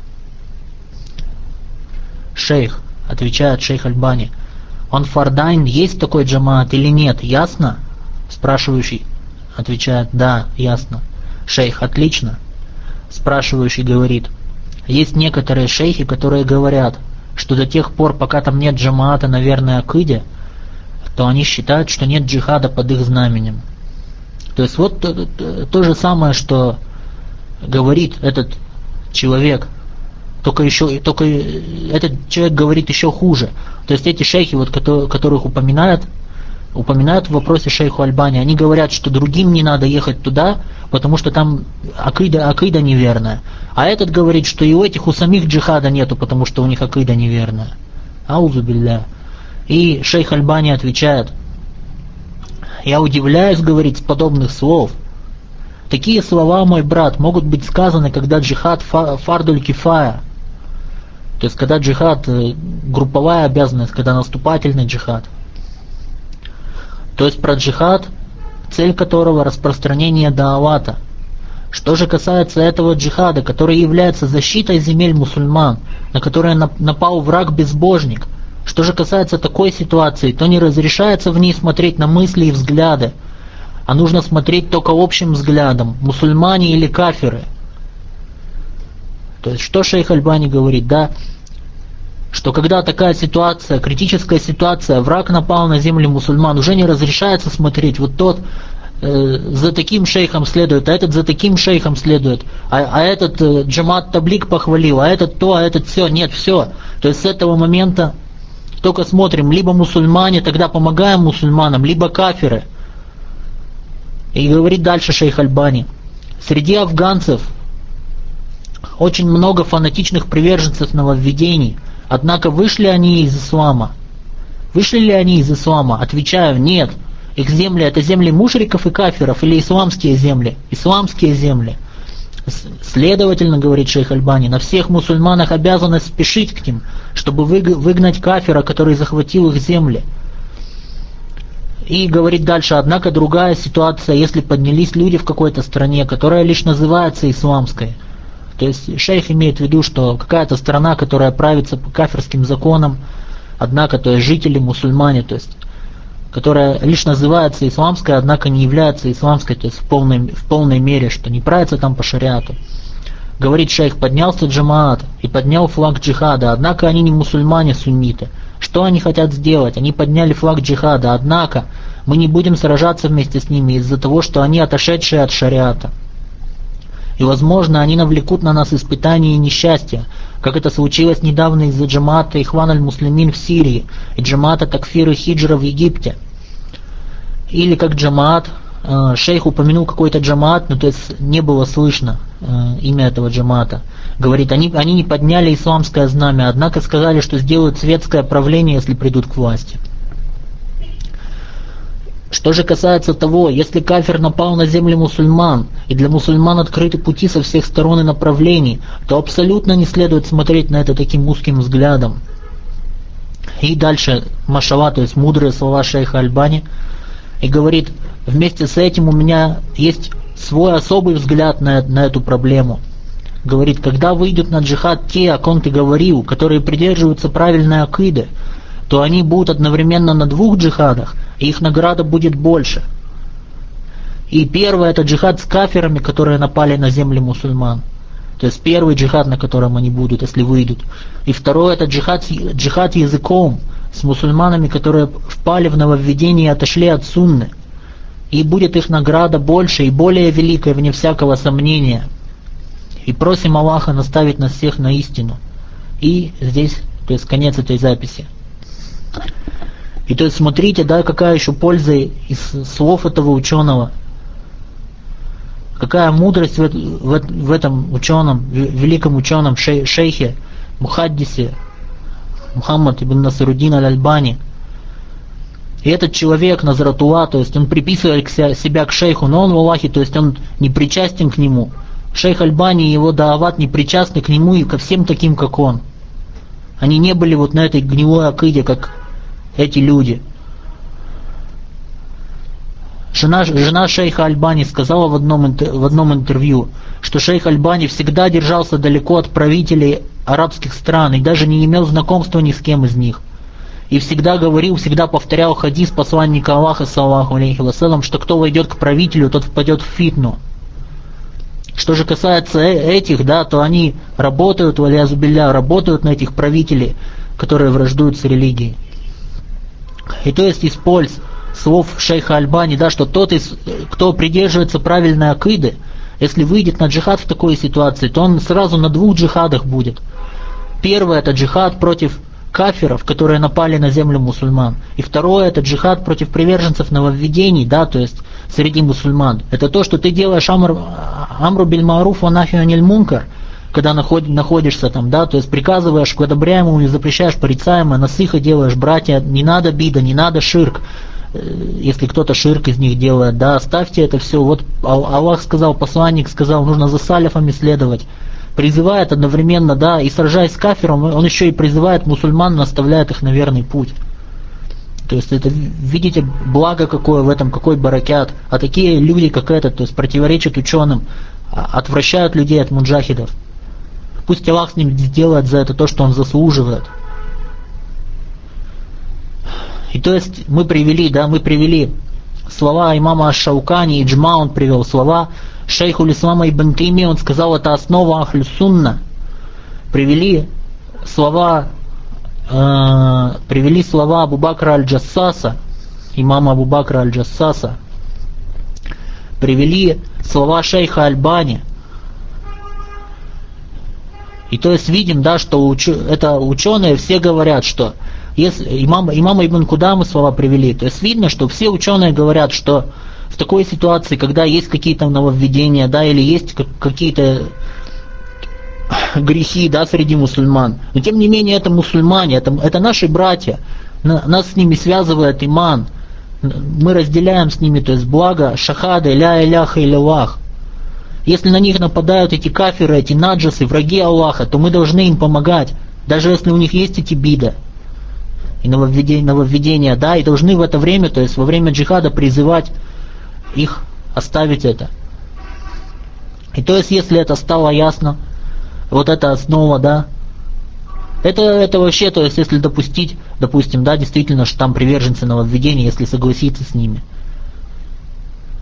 Шейх, отвечает шейх Альбани, он фардайн, есть такой джамаат или нет, ясно? Спрашивающий отвечает, да, ясно. Шейх, отлично. Спрашивающий говорит, есть некоторые шейхи, которые говорят, что до тех пор, пока там нет джамаата на верной акиде, то они считают, что нет джихада под их знаменем. То есть вот то, то, то же самое, что говорит этот человек, только еще, только этот человек говорит еще хуже. То есть эти шейхи, вот, которых упоминают, упоминают в вопросе шейху Альбани, они говорят, что другим не надо ехать туда, потому что там акида, акида неверная. А этот говорит, что и у этих у самих джихада нету, потому что у них акида неверная. Аузу билля. И шейх Альбани отвечает, я удивляюсь, говорит, с подобных слов. Такие слова, мой брат, могут быть сказаны, когда джихад фардуль кифая. То есть когда джихад групповая обязанность, когда наступательный джихад. То есть про джихад, цель которого распространение даавата. Что же касается этого джихада, который является защитой земель мусульман, на которые напал враг-безбожник, что же касается такой ситуации, то не разрешается в ней смотреть на мысли и взгляды, а нужно смотреть только общим взглядом, мусульмане или кафиры. То есть что шейх Альбани говорит, да, что когда такая ситуация, критическая ситуация, враг напал на земли мусульман, уже не разрешается смотреть, вот тот э, за таким шейхом следует, а этот за таким шейхом следует, а, а этот э, Джамат Таблик похвалил, а этот то, а этот все, нет, все. То есть с этого момента только смотрим, либо мусульмане, тогда помогаем мусульманам, либо кафиры. И говорит дальше шейх Альбани, среди афганцев очень много фанатичных приверженцев нововведений, однако вышли они из ислама. Вышли ли они из ислама? Отвечаю, нет. Их земли это земли мушриков и кафиров или исламские земли? Исламские земли. Следовательно, говорит шейх Альбани, на всех мусульманах обязаны спешить к ним, чтобы выгнать кафира, который захватил их земли. И говорит дальше, однако другая ситуация, если поднялись люди в какой-то стране, которая лишь называется исламской. То есть шейх имеет в виду, что какая-то страна, которая правится по кафирским законам, однако, то есть жители мусульмане, то есть которая лишь называется исламской, однако не является исламской, то есть в полной, в полной мере, что не правится там по шариату. Говорит шейх, поднялся джамаат и поднял флаг джихада, однако они не мусульмане-сунниты. Что они хотят сделать? Они подняли флаг джихада, однако мы не будем сражаться вместе с ними из-за того, что они отошедшие от шариата. И, возможно, они навлекут на нас испытания и несчастья, как это случилось недавно из-за джамаата Ихван аль-Муслимин в Сирии и джамаата Такфир и Хиджра в Египте. Или как джамаат, э, шейх упомянул какой-то джамаат, но то есть не было слышно э, имя этого джамаата. Говорит, они, они не подняли исламское знамя, однако сказали, что сделают светское правление, если придут к власти. Что же касается того, если кафир напал на земли мусульман, и для мусульман открыты пути со всех сторон и направлений, то абсолютно не следует смотреть на это таким узким взглядом. И дальше машалла, то есть мудрые слова шейха Альбани, и говорит, вместе с этим у меня есть свой особый взгляд на, на эту проблему. Говорит, когда выйдут на джихад те, о ком ты говорил, которые придерживаются правильной акиды, то они будут одновременно на двух джихадах, и их награда будет больше. И первый это джихад с кафирами, которые напали на земли мусульман. То есть первый джихад, на котором они будут, если выйдут. И второй это джихад, джихад языком с мусульманами, которые впали в нововведение и отошли от сунны. И будет их награда больше и более великая, вне всякого сомнения. И просим Аллаха наставить нас всех на истину. И здесь, то есть конец этой записи. И то есть смотрите, да, какая еще польза из слов этого ученого. Какая мудрость в, в, в этом ученом, великом ученом шей, шейхе, мухаддисе, Мухаммад ибн Насруддин аль-Альбани. И этот человек, Назратулла, то есть он приписывает себя к шейху, но он в Аллахе, то есть он не причастен к нему. Шейх Альбани и его даават не причастны к нему и ко всем таким, как он. Они не были вот на этой гнилой акиде, как эти люди. Жена, жена шейха Альбани сказала в одном, в одном интервью, что шейх Альбани всегда держался далеко от правителей арабских стран и даже не имел знакомства ни с кем из них. И всегда говорил, всегда повторял хадис посланника Аллаха, саллаллаху алейхи вассалям, что кто войдет к правителю, тот впадет в фитну. Что же касается этих, да, то они работают, валязу билля, работают на этих правителей, которые враждуют с религией. И то есть из польз слов шейха Альбани, да, что тот, из, кто придерживается правильной акиды, если выйдет на джихад в такой ситуации, то он сразу на двух джихадах будет. Первый это джихад против кафиров, которые напали на землю мусульман. И второе это джихад против приверженцев нововведений, да, то есть среди мусульман. Это то, что ты делаешь амр, амру биль маруф ва нахью аниль мункар, когда наход, находишься там, да, то есть приказываешь к одобряемому и запрещаешь порицаемое, насыха делаешь, братья, не надо бида, не надо ширк. Если кто-то ширк из них делает, да, оставьте это все. Вот Аллах сказал, посланник сказал, нужно за салифами следовать. Призывает одновременно, да, и сражаясь с кафиром, он еще и призывает мусульман, наставляет их на верный путь. То есть это, видите, благо какое в этом, какой баракят. А такие люди, как этот, то есть противоречат ученым, отвращают людей от муджахидов. Пусть Аллах с ним сделает за это то, что он заслуживает. И то есть мы привели, да, мы привели слова имама Аш-Шаукани, Иджма он привел слова шейху Ислама ибн Тайми, он сказал, это основа ахлю сунна. Привели слова, э, привели слова Абу Бакра аль-Джассаса, имама Абу Бакра аль-Джассаса. Привели слова шейха Альбани. И то есть видим, да, что уч... это ученые все говорят, что если имам, имам Ибн Кудамы слова привели, то есть видно, что все ученые говорят, что в такой ситуации, когда есть какие-то нововведения, да, или есть какие-то грехи, да, среди мусульман, но тем не менее это мусульмане, это, это наши братья, нас с ними связывает иман, мы разделяем с ними, то есть благо шахада, ля иляха илlallah. Если на них нападают эти кафиры, эти наджасы, враги Аллаха, то мы должны им помогать, даже если у них есть эти биды и нововведения, нововведения, да, и должны в это время, то есть во время джихада призывать их оставить это. И то есть если это стало ясно, вот эта основа, да, это, это вообще, то есть если допустить, допустим, да, действительно, что там приверженцы нововведения, если согласиться с ними.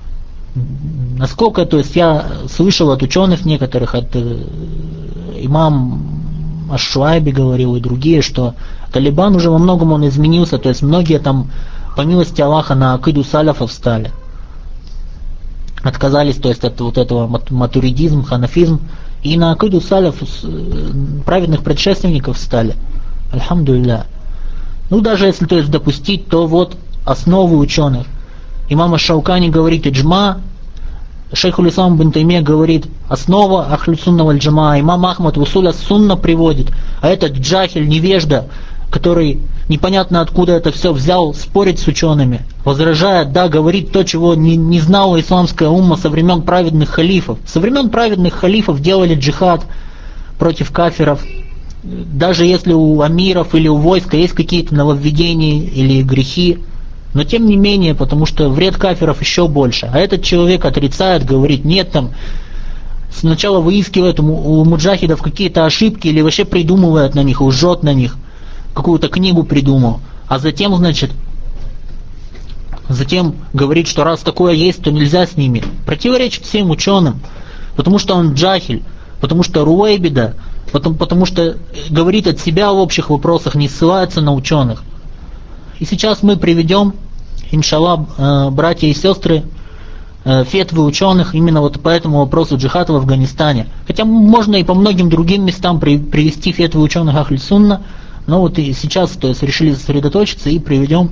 насколько, то есть я слышал от ученых некоторых, от э, имам Аш-Шуайби говорил и другие, что Талибан уже во многом он изменился, то есть многие там, по милости Аллаха, на акиду саляфов встали. Отказались, то есть от вот этого матуридизм, ханафизм, и на акиду саляф праведных предшественников встали. Альхамдулилля. Ну даже если, то есть, допустить, то вот основы ученых. Имам Аш-Шаукани говорит иджма, шейх Улислам ибн Таймия говорит основа ахлю сунна валь джамаа, имам Ахмад в усуль ас-сунна приводит, а этот джахиль, невежда, который непонятно откуда это все взял, спорит с учеными, возражает, да, говорит то, чего не, не знала исламская умма со времен праведных халифов. Со времен праведных халифов делали джихад против кафиров. Даже если у амиров или у войска есть какие-то нововведения или грехи, но тем не менее, потому что вред кафиров еще больше. А этот человек отрицает, говорит, нет, там сначала выискивает у муджахидов какие-то ошибки или вообще придумывает на них, лжет на них, какую-то книгу придумал, а затем, значит, затем говорит, что раз такое есть, то нельзя с ними. Противоречит всем ученым, потому что он джахиль, потому что руэйбида, потому, потому что говорит от себя в общих вопросах, не ссылается на ученых. И сейчас мы приведем, иншаллах, братья и сестры, фетвы ученых именно вот по этому вопросу джихада в Афганистане. Хотя можно и по многим другим местам привести фетвы ученых ахль сунна, но вот и сейчас, то есть, решили сосредоточиться и приведем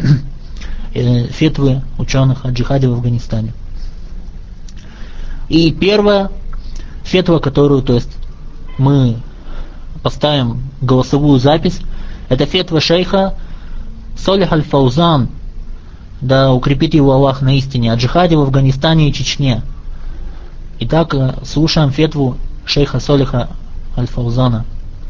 фетвы ученых о джихаде в Афганистане. И первая фетва, которую, то есть, мы поставим голосовую запись, это фетва шейха Солих аль-Фаузан, да укрепит его Аллах на истине, о джихаде в Афганистане и Чечне. Итак, слушаем фетву шейха Солиха аль-Фаузана.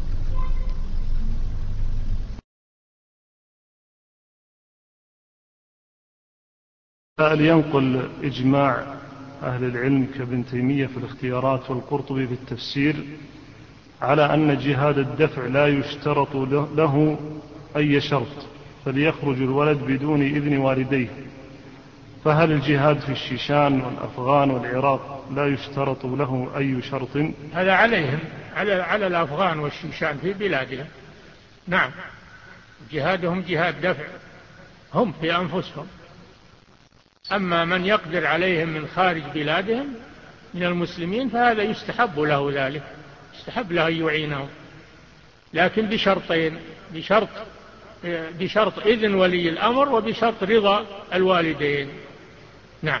هل ينقل إجماع أهل العلم كابن تيمية في الاختيارات والقرطبي في التفسير على أن جهاد الدفع لا يشترط له أي شرط فليخرج الولد بدون إذن والديه، فهل الجهاد في الشيشان والأفغان والعراق لا يشترط له أي شرط؟ هذا عليهم، على على الأفغان والشيشان في بلادهم، نعم، جهادهم جهاد دفع هم في أنفسهم. أما من يقدر عليهم من خارج بلادهم من المسلمين فهذا يستحب له ذلك، يستحب له أن يعينهم، لكن بشرطين، بشرط بشرط إذن ولي الأمر وبشرط رضا الوالدين. نعم.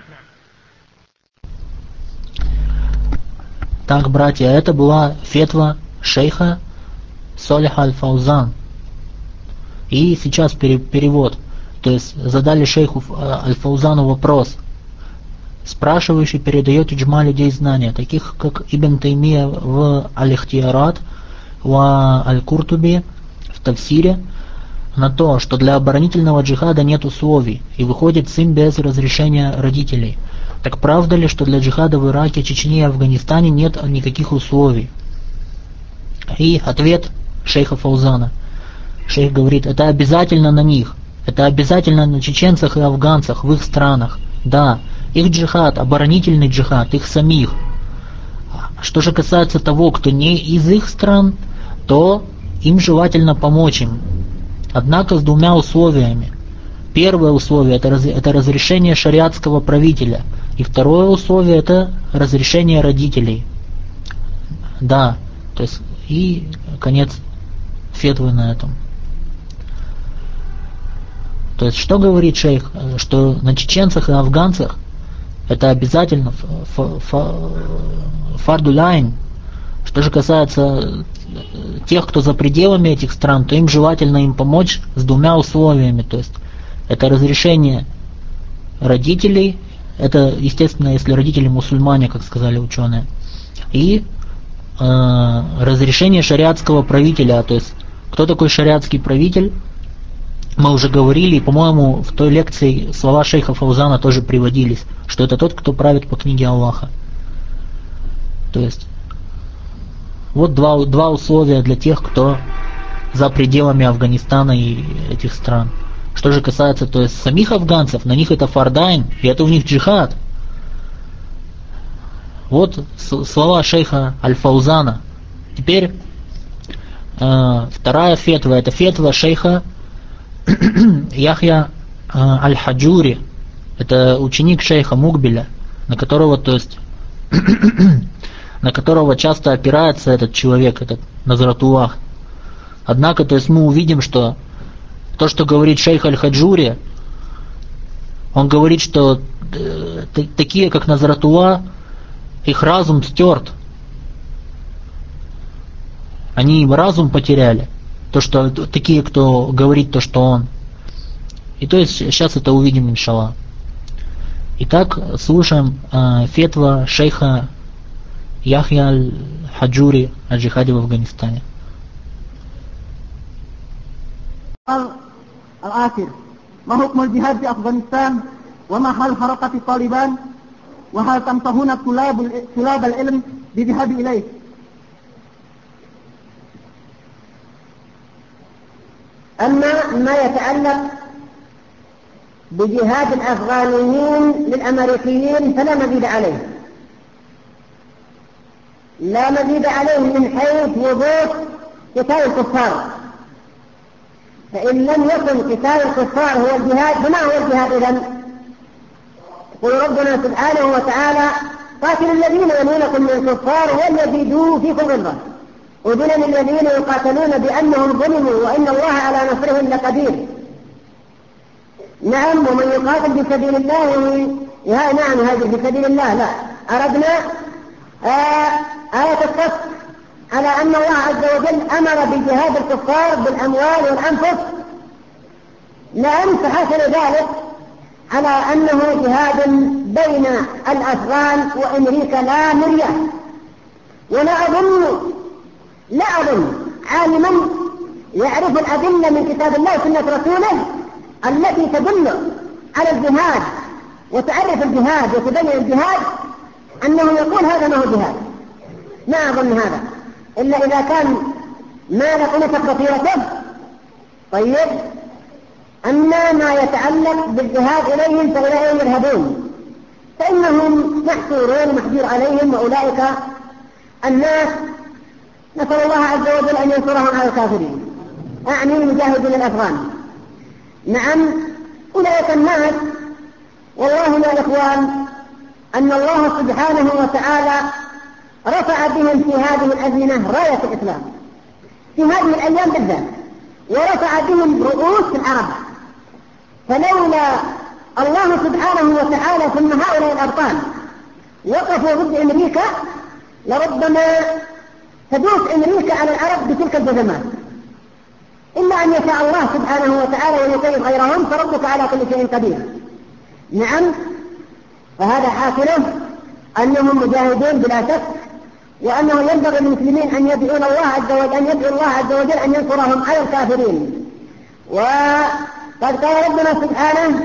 Так, братья, это была фетва шейха Солиха аль-Фаузан. И сейчас перевод. То есть задали шейху аль-Фаузану вопрос. Спрашивающий передает иджма людей знания, таких как Ибн Таймия в Аль-Ихтиярат, в Аль-Куртуби, в Тавсире, на то, что для оборонительного джихада нет условий, и выходит сын без разрешения родителей. Так правда ли, что для джихада в Ираке, Чечне и Афганистане нет никаких условий? И ответ шейха Фаузана. Шейх говорит, это обязательно на них, это обязательно на чеченцах и афганцах в их странах. Да, их джихад, оборонительный джихад, их самих. Что же касается того, кто не из их стран, то им желательно помочь им. Однако с двумя условиями. Первое условие это, раз, это разрешение шариатского правителя. И второе условие это разрешение родителей. Да, то есть и конец фетвы на этом. То есть что говорит шейх? Что на чеченцах и афганцах это обязательно фарду лайн. Что же касается тех, кто за пределами этих стран, то им желательно им помочь с двумя условиями. То есть это разрешение родителей, это, естественно, если родители мусульмане, как сказали ученые, и э, разрешение шариатского правителя. То есть кто такой шариатский правитель? Мы уже говорили, и, по-моему, в той лекции слова шейха Фаузана тоже приводились, что это тот, кто правит по книге Аллаха. То есть вот два, два условия для тех, кто за пределами Афганистана и этих стран. Что же касается, то есть самих афганцев, на них это фардайн, и это у них джихад. Вот слова шейха Аль-Фаузана. Теперь э, вторая фетва, это фетва шейха Яхья э, Аль-Хаджури. Это ученик шейха Мукбиля, на которого, то есть, на которого часто опирается этот человек, этот Назратуллах. Однако, то есть, мы увидим, что то, что говорит шейх Аль-Хаджури, он говорит, что э, такие, как Назратуллах, их разум стерт. Они им разум потеряли. То, что такие, кто говорит то, что он. И то есть сейчас это увидим, иншаллах. Итак, слушаем э, фетва шейха Яхья Аль-Хаджури о джихаде в Афганистане. الآخر ما حكم الجهاد في أفغانستان وما حال حركة طالبان وهل تنتهون طلاب طلاب العلم بالذهاب إليه؟ أما ما يتعلق بجهاد الأفغانيين للأمريكيين فلا مزيد عليه، لا مزيد عليه من حيث وضوح قتال الكفار. فإن لم يكن قتال الكفار هو الجهاد فما هو الجهاد إذن؟ يقول ربنا سبحانه وتعالى: قاتل الذين يلونكم من الكفار وليجدوا فيكم غلظة أذن للذين يقاتلون بأنهم ظلموا وإن الله على نصرهم لقدير. نعم، ومن يقاتل في سبيل الله يا نعم هذه في سبيل الله. لا، أردنا آه آية الصف على أن الله عز وجل أمر بجهاد الكفار بالأموال والأنفس. نعم، فحصل ذلك على أنه جهاد بين الأفغان وأمريكا لا مرية. ولا أظن لا أظن عالما يعرف الأدلة من كتاب الله وسنة رسوله التي تدل على الجهاد وتعرف الجهاد وتبين الجهاد أنه يقول هذا ما هو جهاد. ما أظن هذا إلا إذا كان ما لقنت بصيرته. طيب، أما ما يتعلق بالذهاب إليهم فأولئك يذهبون، فإنهم محصورون محجور عليهم، وأولئك الناس نسأل الله عز وجل أن ينصرهم على الكافرين، أعني المجاهدين الأفغان. نعم، أولئك الناس والله يا إخوان أن الله سبحانه وتعالى رفع بهم في هذه الأزمنة راية الإسلام في هذه الأيام بالذات، ورفع بهم رؤوس العرب. فلولا الله سبحانه وتعالى ثم هؤلاء الأبطال وقفوا ضد أمريكا لربما تدوس أمريكا على العرب بتلك الجزمات، إلا أن يشاء الله سبحانه وتعالى ويقيم غيرهم، فربك على كل شيء قدير. نعم، فهذا حاصله أنهم مجاهدون بلا شك، وأنه ينبغي للمسلمين أن يدعون الله عز وجل أن يدعو الله عز وجل أن ينصرهم على الكافرين. وقد قال ربنا سبحانه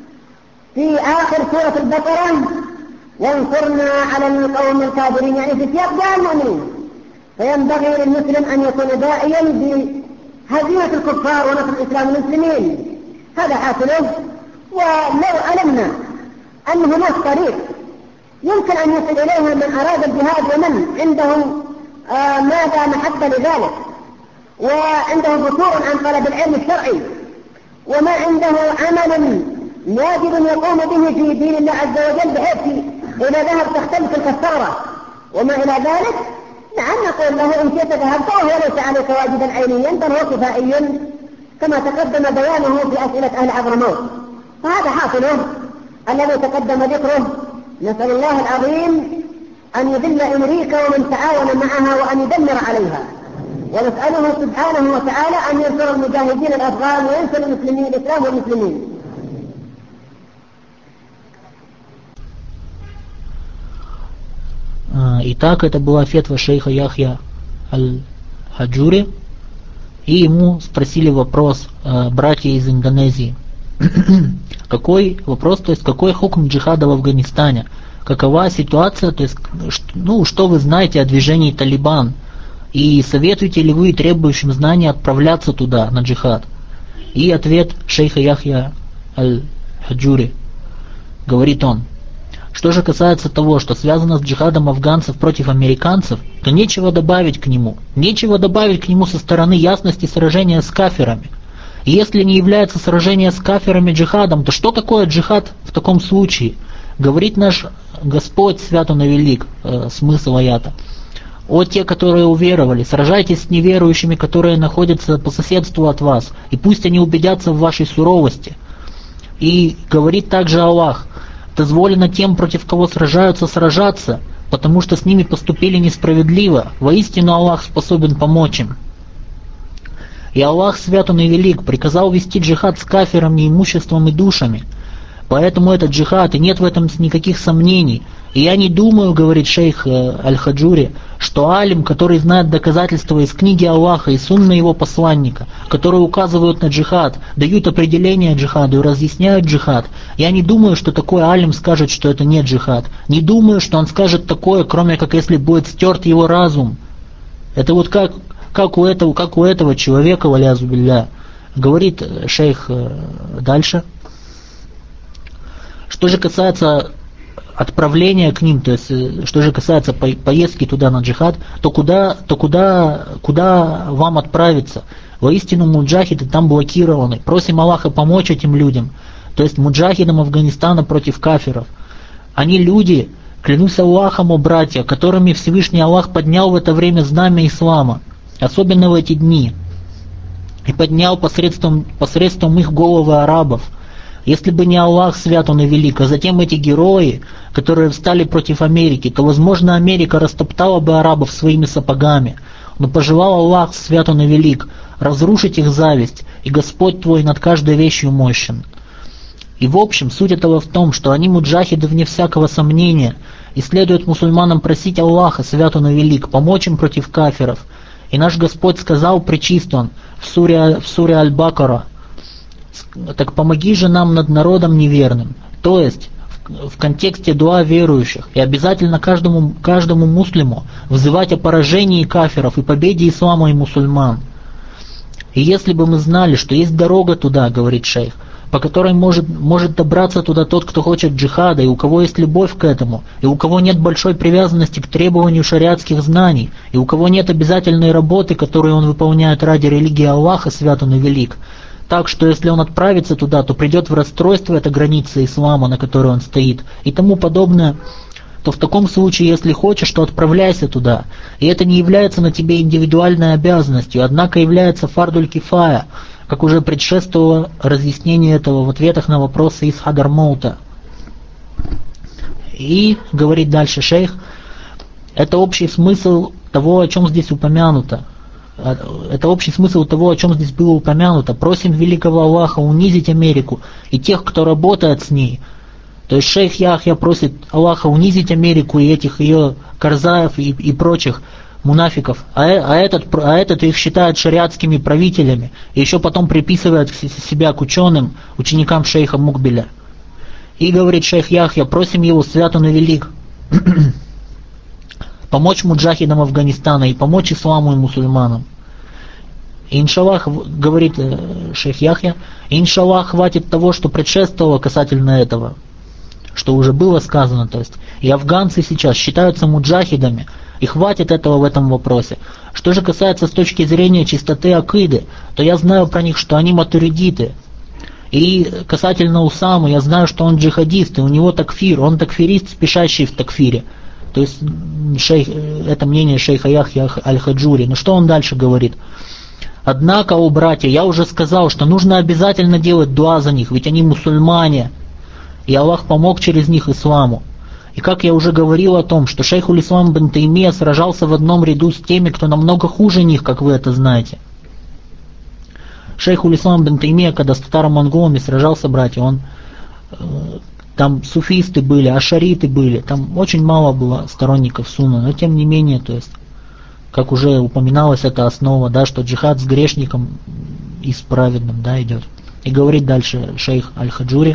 في آخر سورة البقرة: وانصرنا على القوم الكافرين، يعني في سياق دعاء المؤمنين. فينبغي للمسلم أن يكون داعيا بهزيمة الكفار ونصر الإسلام والمسلمين، هذا حاصله. ولو علمنا أن هناك طريق يمكن أن يصل إليه من أراد الجهاد ومن عنده آه ماذا محبة لذلك، وعنده فتور عن طلب العلم الشرعي، وما عنده عمل واجب يقوم به في دين الله عز وجل بحيث إذا ذهب تختلف الكفارة وما إلى ذلك، نعم نقول له إن شئت ذهبت وهو ليس عليك واجبا عينيا بل هو كفائي كما تقدم بيانه في أسئلة أهل حضرموت. فهذا حاصله الذي تقدم ذكره. نسأل الله العظيم أن يذل أمريكا ومن تعاون معها وأن يدمر عليها، ونسأله سبحانه وتعالى أن ينصر المجاهدين الأفغان وينصر المسلمين الإسلام والمسلمين. Итак, это была фетва шейха Яхья Аль-Хаджури, и ему спросили вопрос э, братья из Индонезии. Какой вопрос, то есть какой хукм джихада в Афганистане? Какова ситуация, то есть, ну, что вы знаете о движении Талибан? И советуете ли вы требующим знаний отправляться туда, на джихад? И ответ шейха Яхья Аль-Хаджури. Говорит он: Что же касается того, что связано с джихадом афганцев против американцев, то нечего добавить к нему. Нечего добавить к нему со стороны ясности сражения с кафирами. И если не является сражение с кафирами джихадом, то что такое джихад в таком случае? Говорит наш Господь, свят Он и велик, э, смысл аята. «О те, которые уверовали, сражайтесь с неверующими, которые находятся по соседству от вас, и пусть они убедятся в вашей суровости». И говорит также Аллах: «Дозволено тем, против кого сражаются, сражаться, потому что с ними поступили несправедливо. Воистину Аллах способен помочь им». И Аллах, свят Он и велик, приказал вести джихад с кафирами, имуществом и душами. Поэтому этот джихад, и нет в этом никаких сомнений. И я не думаю, говорит шейх Аль-Хаджури, что алим, который знает доказательства из книги Аллаха и сунны его посланника, которые указывают на джихад, дают определение джихаду и разъясняют джихад, я не думаю, что такой алим скажет, что это не джихад. Не думаю, что он скажет такое, кроме как если будет стерт его разум. Это вот как, как, у, этого, как у этого человека, валязу билля, говорит шейх дальше. Что же касается отправления к ним, то есть что же касается по- поездки туда на джихад, то куда, то куда, куда вам отправиться? Воистину муджахиды там блокированы. Просим Аллаха помочь этим людям, то есть муджахидам Афганистана против кафиров. Они люди, клянусь Аллахом, о братья, которыми Всевышний Аллах поднял в это время знамя ислама, особенно в эти дни, и поднял посредством, посредством их головы арабов. Если бы не Аллах, свят Он и велик, а затем эти герои, которые встали против Америки, то, возможно, Америка растоптала бы арабов своими сапогами. Но пожелал Аллах, свят Он и велик, разрушить их зависть, и Господь твой над каждой вещью мощен. И в общем, суть этого в том, что они муджахиды вне всякого сомнения, и следует мусульманам просить Аллаха, свят Он и велик, помочь им против кафиров. И наш Господь сказал, пречист Он, в суре, в суре Аль-Бакара: «Так помоги же нам над народом неверным». То есть в, в контексте дуа верующих, и обязательно каждому, каждому муслиму взывать о поражении кафиров и победе ислама и мусульман. И если бы мы знали, что есть дорога туда, говорит шейх, по которой может, может добраться туда тот, кто хочет джихада, и у кого есть любовь к этому, и у кого нет большой привязанности к требованию шариатских знаний, и у кого нет обязательной работы, которую он выполняет ради религии Аллаха, свят Он и велик, так что если он отправится туда, то придет в расстройство эта граница ислама, на которой он стоит, и тому подобное, то в таком случае, если хочешь, то отправляйся туда. И это не является на тебе индивидуальной обязанностью, однако является фардуль кифая, как уже предшествовало разъяснение этого в ответах на вопросы из Хадармаута. И, говорит дальше шейх, это общий смысл того, о чем здесь упомянуто. Это общий смысл того, о чем здесь было упомянуто. Просим великого Аллаха унизить Америку и тех, кто работает с ней. То есть шейх Яхья просит Аллаха унизить Америку и этих ее Карзаев и, и прочих мунафиков. А, а, этот, а этот их считает шариатскими правителями. И еще потом приписывает себя к ученым, ученикам шейха Мукбиля. И говорит шейх Яхья, просим его, свят Он и велик, помочь муджахидам Афганистана и помочь исламу и мусульманам. И иншаллах, говорит шейх Яхья, иншаллах хватит того, что предшествовало касательно этого, что уже было сказано, то есть и афганцы сейчас считаются муджахидами, и хватит этого в этом вопросе. Что же касается с точки зрения чистоты акиды, то я знаю про них, что они матуридиты. И касательно Усамы, я знаю, что он джихадист, и у него такфир, он такфирист, спешащий в такфире. То есть шейх, это мнение шейха Яхья Аль-Хаджури. Но что он дальше говорит? Однако, о братья, я уже сказал, что нужно обязательно делать дуа за них, ведь они мусульмане, и Аллах помог через них исламу. И как я уже говорил о том, что шейхуль Ислам бин Таймия сражался в одном ряду с теми, кто намного хуже них, как вы это знаете. Шейхуль Ислам бин Таймия, когда с татаро-монголами сражался, братья, он... Там суфисты были, ашариты были, там очень мало было сторонников сунны, но тем не менее, то есть, как уже упоминалось, это основа, да, что джихад с грешником и с праведным, да, идет. И говорит дальше шейх Аль-Хаджури: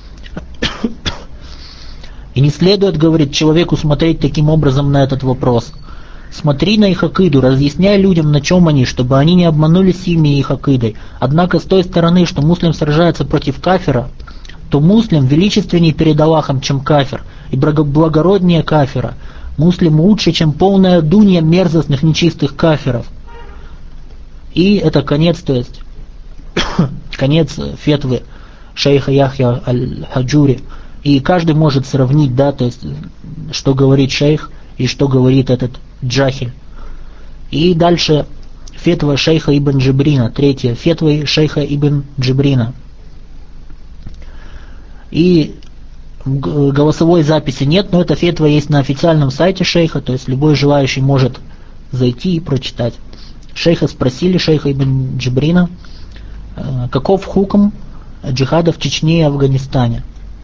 и не следует, говорит, человеку смотреть таким образом на этот вопрос. Смотри на их акиду, разъясняй людям, на чем они, чтобы они не обманулись ими и их акидой. Однако с той стороны, что муслим сражается против кафира, то муслим величественней перед Аллахом, чем кафир, и благороднее кафира. Муслим лучше, чем полная дунья мерзостных нечистых кафиров. И это конец, то есть конец фетвы шейха Яхья аль-Хаджури. И каждый может сравнить, да, то есть что говорит шейх и что говорит этот джахиль. И дальше фетва шейха Ибн Джибрина, третья, фетва шейха Ибн Джибрина. И голосовой записи нет, но эта фетва есть на официальном сайте шейха, то есть любой желающий может зайти и прочитать. Шейха спросили, шейха Ибн Джибрина, каков хукм джихада в Чечне и Афганистане.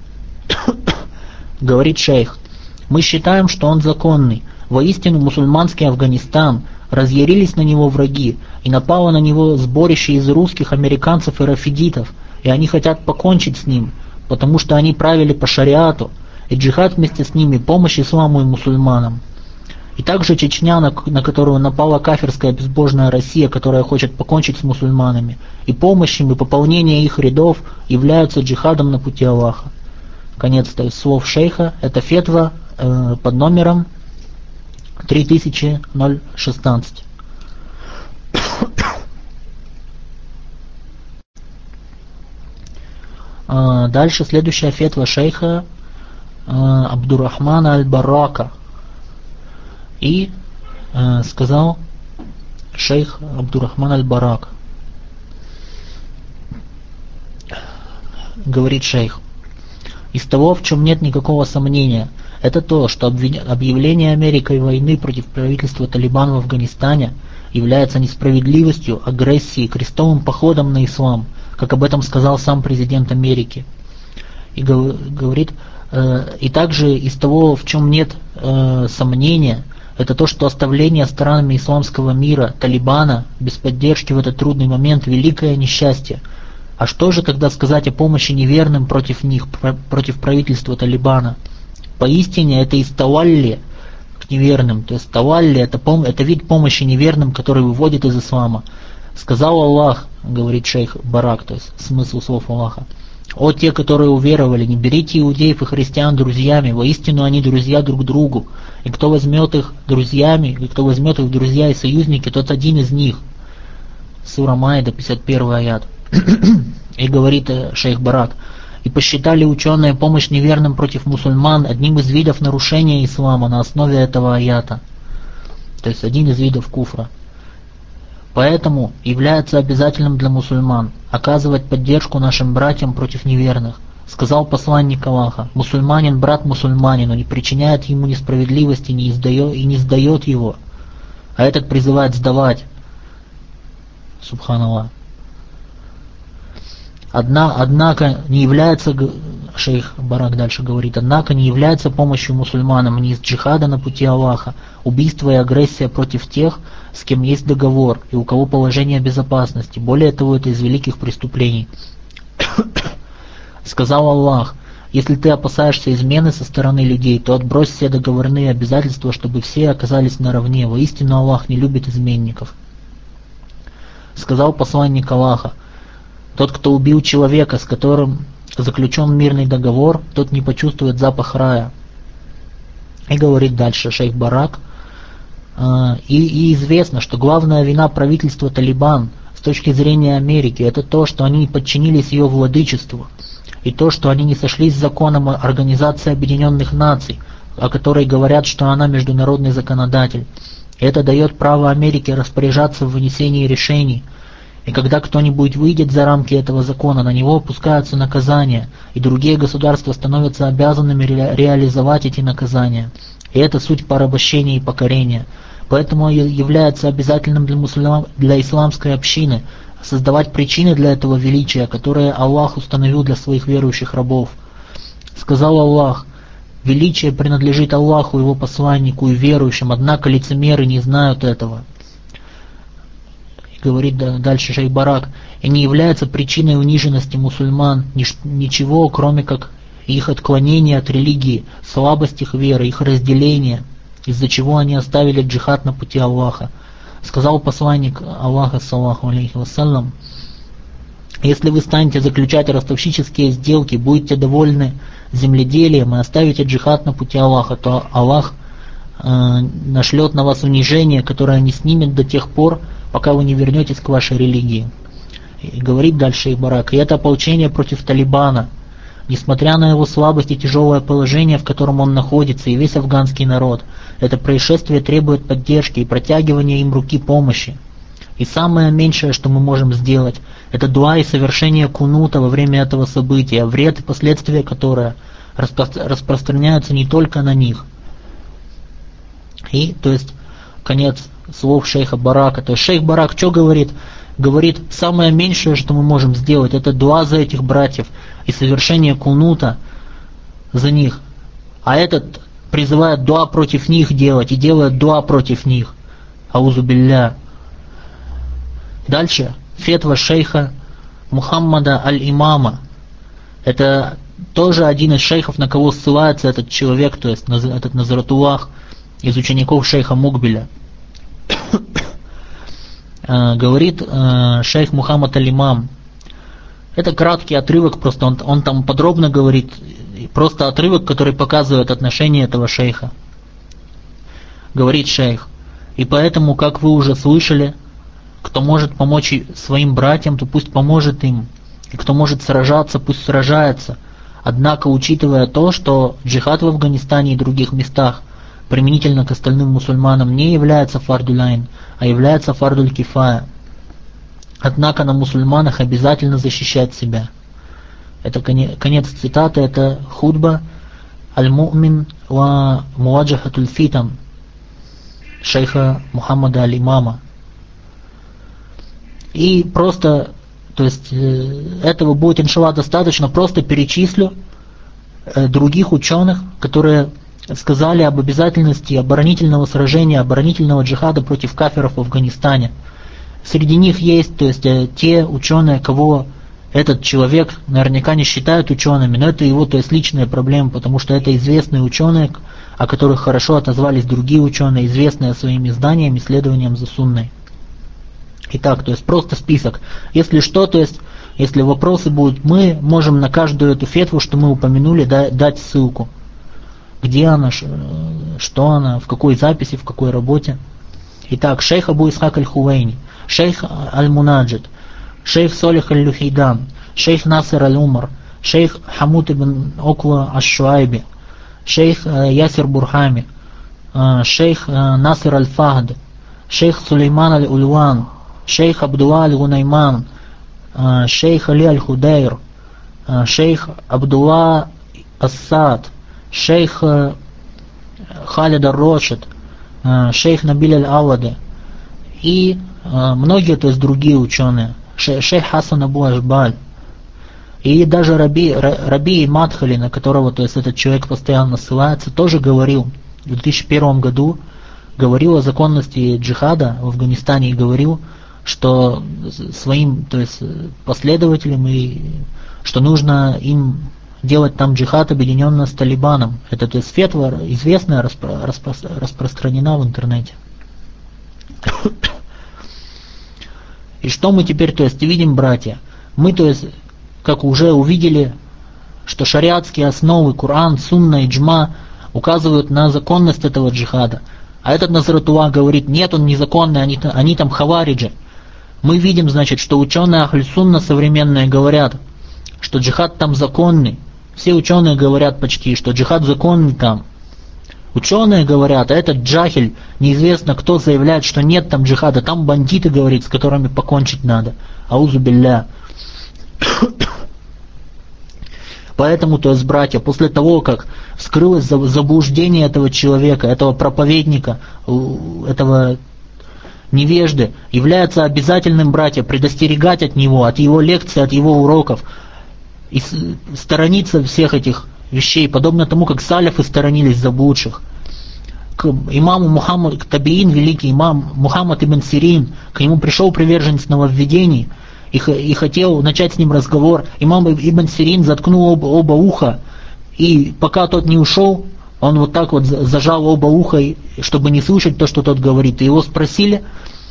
Говорит шейх: мы считаем, что он законный. Воистину мусульманский Афганистан, разъярились на него враги, и напало на него сборище из русских, американцев и рафидитов, и они хотят покончить с ним, потому что они правили по шариату, и джихад вместе с ними — помощь исламу и мусульманам. И также Чечня, на, на которую напала кафирская безбожная Россия, которая хочет покончить с мусульманами, и помощь им, и пополнение их рядов являются джихадом на пути Аллаха. Конец то есть, слов шейха. Это фетва э, под номером три тысячи шестнадцать. э, дальше следующая фетва шейха э, Абдуррахмана аль-Барака. И э, сказал шейх Абдуррахман аль-Барак. Говорит шейх: из того, в чем нет никакого сомнения, это то, что объявление Америкой войны против правительства Талибан в Афганистане является несправедливостью, агрессией, крестовым походом на ислам, как об этом сказал сам президент Америки. И говорит, э, и также из того, в чем нет э, сомнения, это то, что оставление странами исламского мира Талибана без поддержки в этот трудный момент — великое несчастье. А что же тогда сказать о помощи неверным против них, против правительства Талибана? Поистине это из тавалли к неверным, то есть тавалли — это, пом- это вид помощи неверным, который выводит из ислама. Сказал Аллах, говорит шейх Барак, то есть смысл слов Аллаха: «О те, которые уверовали, не берите иудеев и христиан друзьями, воистину они друзья друг другу, и кто возьмет их друзьями, и кто возьмет их в друзья и союзники, тот один из них». Сура Майда, пятьдесят первый аят. И говорит шейх Барак: и посчитали ученые помощь неверным против мусульман одним из видов нарушения ислама на основе этого аята, то есть один из видов куфра. Поэтому является обязательным для мусульман оказывать поддержку нашим братьям против неверных. Сказал посланник Аллаха: мусульманин брат мусульманину, не причиняет ему несправедливости, не издает, и не сдает его, а этот призывает сдавать. Субханаллах. Одна, однако не является, шейх Барак дальше говорит, однако не является помощью мусульманам ни из джихада на пути Аллаха, убийство и агрессия против тех, с кем есть договор и у кого положение безопасности. Более того, это из великих преступлений. Сказал Аллах: если ты опасаешься измены со стороны людей, то отбрось все договорные обязательства, чтобы все оказались наравне. Воистину Аллах не любит изменников. Сказал посланник Аллаха: тот, кто убил человека, с которым заключен мирный договор, тот не почувствует запах рая. И говорит дальше шейх Барак: и, и известно, что главная вина правительства Талибан с точки зрения Америки — это то, что они не подчинились ее владычеству, и то, что они не сошлись с законом Организации Объединенных Наций, о которой говорят, что она международный законодатель. И это дает право Америке распоряжаться в вынесении решений. И когда кто-нибудь выйдет за рамки этого закона, на него опускаются наказания, и другие государства становятся обязанными ре- реализовать эти наказания. И это суть порабощения и покорения. Поэтому является обязательным для, мусульман, для исламской общины создавать причины для этого величия, которые Аллах установил для своих верующих рабов. Сказал Аллах: величие принадлежит Аллаху, его посланнику и верующим, однако лицемеры не знают этого. Говорит дальше шейх Барак: и не является причиной униженности мусульман ничего, кроме как их отклонение от религии, слабость их веры, их разделение, из-за чего они оставили джихад на пути Аллаха. Сказал посланник Аллаха, саллаху алейхи вассалям: Если вы станете заключать ростовщические сделки, будете довольны земледелием и оставите джихад на пути Аллаха, то Аллах э, нашлет на вас унижение, которое не снимет до тех пор, пока вы не вернетесь к вашей религии. И говорит дальше Ибарак, и это ополчение против Талибана, несмотря на его слабость и тяжелое положение, в котором он находится, и весь афганский народ, это происшествие требует поддержки и протягивания им руки помощи. И самое меньшее, что мы можем сделать, это дуа и совершение кунута во время этого события, вред и последствия которого распро- распространяются не только на них. И, то есть, конец слов шейха Барака. То есть шейх Барак что говорит? Говорит, самое меньшее, что мы можем сделать, это дуа за этих братьев и совершение кунута за них. А этот призывает дуа против них делать и делает дуа против них. Аузу билля. Дальше. Фетва шейха Мухаммада аль-Имама. Это тоже один из шейхов, на кого ссылается этот человек, то есть этот Назратуллах из учеников шейха Мукбиля. Говорит шейх Мухаммад аль-Имам. Это краткий отрывок, просто он, он там подробно говорит, просто отрывок, который показывает отношение этого шейха. Говорит шейх. И поэтому, как вы уже слышали, кто может помочь своим братьям, то пусть поможет им. И кто может сражаться, пусть сражается. Однако, учитывая то, что джихад в Афганистане и других местах применительно к остальным мусульманам не является фардуль-айн, а является фардуль-кифая. Однако на мусульманах обязательно защищать себя. Это конец цитаты, это худба аль-му'мин ва муаджахатуль фитан шейха Мухаммада аль-Имама. И просто, то есть этого будет, иншаллах, достаточно, просто перечислю других ученых, которые сказали об обязательности оборонительного сражения, оборонительного джихада против кафиров в Афганистане. Среди них есть, то есть, те ученые, кого этот человек наверняка не считают учеными, но это его, то есть, личная проблема, потому что это известные ученые, о которых хорошо отозвались другие ученые, известные своими изданиями, исследованием за сунной. Итак, то есть просто список. Если что, то есть, если вопросы будут, мы можем на каждую эту фетву, что мы упомянули, дать ссылку. Где она, что она, в какой записи, в какой работе. Итак, шейх Абу Исхак аль-Хувейни, шейх аль-Мунаджид, шейх Солих аль-Люхейдан, шейх Насир аль-Умар, шейх Хамуд ибн Оква аш-Шуайби, шейх Ясир Бурхами, шейх Насир аль-Фахд, шейх Сулейман аль-Ульван, шейх Абдулла аль-Гунайман, шейх Али аль-Худайр, шейх Абдулла ас-Саад, шейх Халид аль-Рошид, шейх Набиль аль-Авади и многие, то есть, другие ученые, шейх Хасан Абу Ашбаль и даже Раби, Раби Мадхали, на которого, то есть, этот человек постоянно ссылается, тоже говорил в две тысячи первом году, говорил о законности джихада в Афганистане и говорил, что своим, то есть, последователям, и что нужно им делать там джихад, объединенно с Талибаном. Это, то есть, фетва известная, распро, распро, распространена в интернете. И что мы теперь, то есть, видим, братья? Мы, то есть, как уже увидели, что шариатские основы, Коран, Сунна и Иджма указывают на законность этого джихада. А этот Назратуллах говорит, нет, он незаконный, они, они там хавариджи. Мы видим, значит, что ученые Ахль-Сунна современные говорят, что джихад там законный. Все ученые говорят почти, что джихад законный там. Ученые говорят, а этот джахиль, неизвестно кто, заявляет, что нет там джихада, там бандиты, говорит, с которыми покончить надо. Аузу билля. Поэтому, то есть, братья, после того, как вскрылось заблуждение этого человека, этого проповедника, этого невежды, является обязательным, братья, предостерегать от него, от его лекций, от его уроков, и сторониться всех этих вещей, подобно тому, как саляфы сторонились заблудших. К имаму Мухаммад, к табиин, великий имам Мухаммад ибн Сирин, к нему пришел приверженец нововведений и, и хотел начать с ним разговор. Имам ибн Сирин заткнул оба, оба уха, и пока тот не ушел, он вот так вот зажал оба уха, чтобы не слышать то, что тот говорит. И его спросили,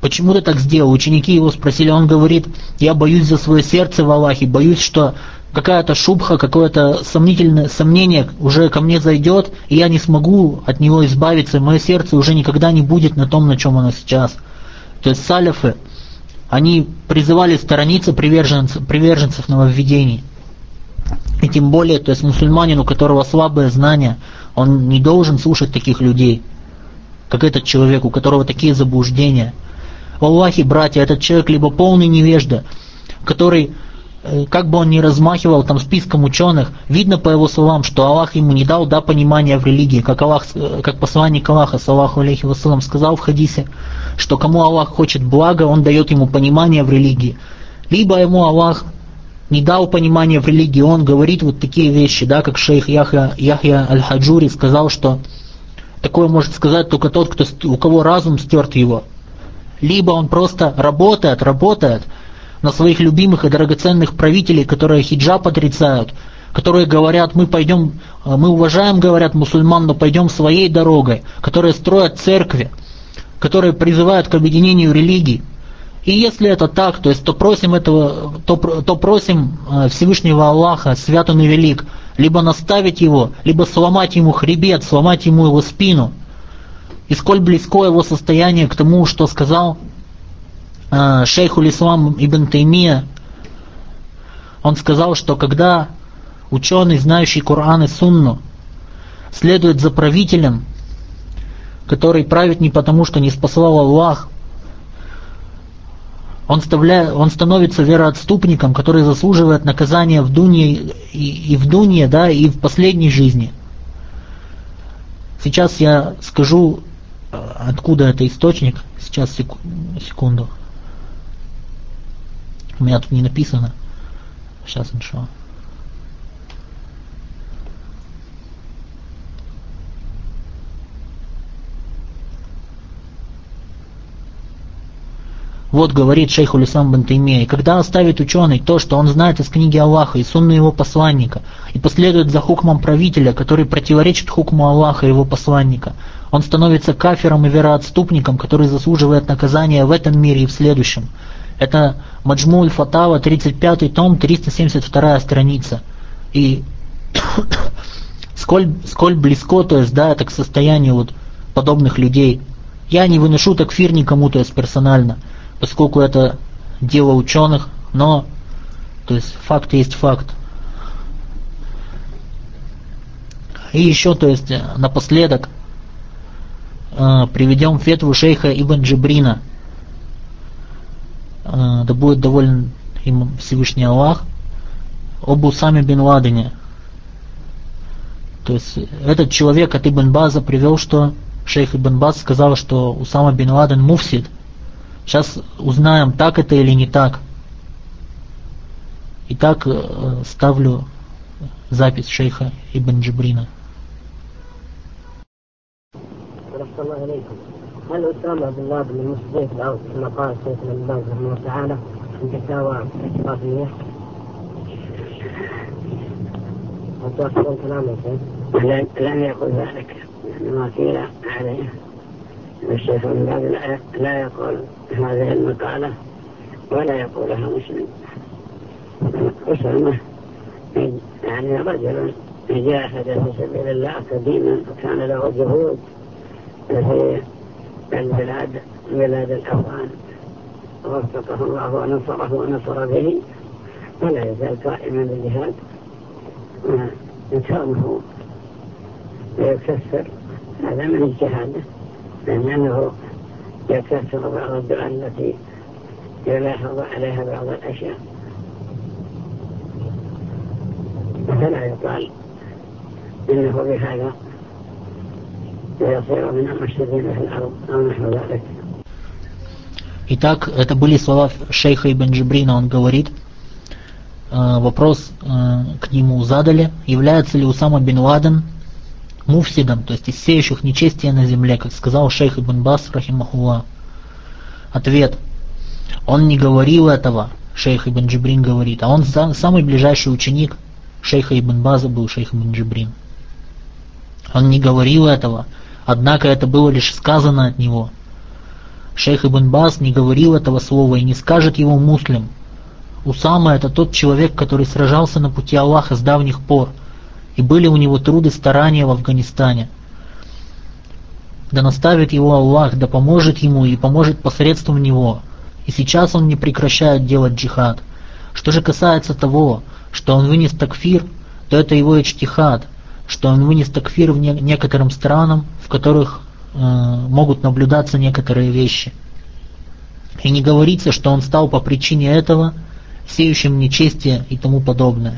почему ты так сделал? Ученики его спросили, он говорит, я боюсь за свое сердце в Аллахе, боюсь, что какая-то шубха, какое-то сомнительное сомнение уже ко мне зайдет, и я не смогу от него избавиться, и мое сердце уже никогда не будет на том, на чем оно сейчас. То есть саляфы, они призывали сторониться приверженцев, приверженцев нововведений. И тем более, то есть мусульманин, у которого слабое знание, он не должен слушать таких людей, как этот человек, у которого такие заблуждения. В Аллахе, братья, этот человек либо полный невежда, который, как бы он ни размахивал там списком ученых, видно по его словам, что Аллах ему не дал да, понимания в религии, как, Аллах, как посланник Аллаха, саллаху алейхи вассалам, сказал в хадисе, что кому Аллах хочет блага, он дает ему понимание в религии. Либо ему Аллах не дал понимания в религии, он говорит вот такие вещи, да, как шейх Яхья, Яхья аль-Хаджури сказал, что такое может сказать только тот, кто, у кого разум стерт его. Либо он просто работает, работает на своих любимых и драгоценных правителей, которые хиджаб отрицают, которые говорят, мы пойдем, мы уважаем, говорят, мусульман, но пойдем своей дорогой, которые строят церкви, которые призывают к объединению религий. И если это так, то есть то просим этого, то, то просим Всевышнего Аллаха, свят он и велик, либо наставить его, либо сломать ему хребет, сломать ему его спину. И сколь близко его состояние к тому, что сказал э, шейхуль Ислам ибн Таймия, он сказал, что когда ученый, знающий Коран и Сунну, следует за правителем, который правит не потому, что не спасал Аллах, он, ставля, он становится вероотступником, который заслуживает наказания в дуне и, и в дуне, да, и в последней жизни. Сейчас я скажу, откуда это источник. Сейчас, секунду. У меня тут не написано. Сейчас, иншаллах. Вот говорит шейхуль Ислам ибн Таймия, и когда оставит ученый то, что он знает из книги Аллаха и сунны его посланника, и последует за хукмом правителя, который противоречит хукму Аллаха и его посланника, он становится кафиром и вероотступником, который заслуживает наказания в этом мире и в следующем. Это Маджмуль Фатава, тридцать пятый том, триста семьдесят вторая страница. И сколь, сколь близко, то есть, да, это к состоянию вот подобных людей. Я не выношу такфир никому, то есть персонально, поскольку это дело ученых, но, то есть, факт есть факт. И еще, то есть, напоследок э, приведем фетву шейха Ибн Джибрина, э, да будет доволен им Всевышний Аллах, об Усаме бин Ладене. То есть, этот человек от Ибн База привел, что шейх Ибн Баз сказал, что Усама бин Ладен муфсид. Сейчас узнаем, так это или не так. Итак, ставлю запись шейха Ибн Джибрина. هل أسامة بن لادن المسلم في الأرض كما قال الشيخ ابن باز رحمه الله تعالى في فتاوى اعترافية؟ هل توافقون كلامه شيخ؟ لم يقل ذلك، ما قيل عليه. الشيخ ابن باز لا يقول هذه المقالة ولا يقولها مسلم. أسامة يعني رجل جاهد في سبيل الله قديما وكان له جهود في البلاد بلاد الأفغان، وفقه الله ونصره ونصر به، ولا يزال قائما بالجهاد. كونه يكسر هذا من اجتهاده، لأنه يكسر بعض الدعاء التي يلاحظ عليها بعض الأشياء، فلا يقال إنه بهذا يصير من المفسدين في الأرض أو نحو ذلك. Итак, это были слова шейха Ибн Джибрина. Он говорит, э, вопрос э, к нему задали, является ли Усама бин Ладен муфсидом, то есть из сеющих нечестие на земле, как сказал шейх Ибн Баз рахимахуллах. Ответ: он не говорил этого, шейх Ибн Джибрин говорит, а он сам, самый ближайший ученик шейха Ибн База был шейх Ибн Джибрин. Он не говорил этого, однако это было лишь сказано от него. шейх Ибн Баз не говорил этого слова и не скажет его муслим. Усама — это тот человек, который сражался на пути Аллаха с давних пор, и были у него труды, старания в Афганистане. Да наставит его Аллах, да поможет ему и поможет посредством него. И сейчас он не прекращает делать джихад. Что же касается того, что он вынес такфир, то это его иджтихад, что он вынес такфир в не- некоторым странам, в которых э, могут наблюдаться некоторые вещи. И не говорится, что он стал по причине этого сеющим нечестие и тому подобное.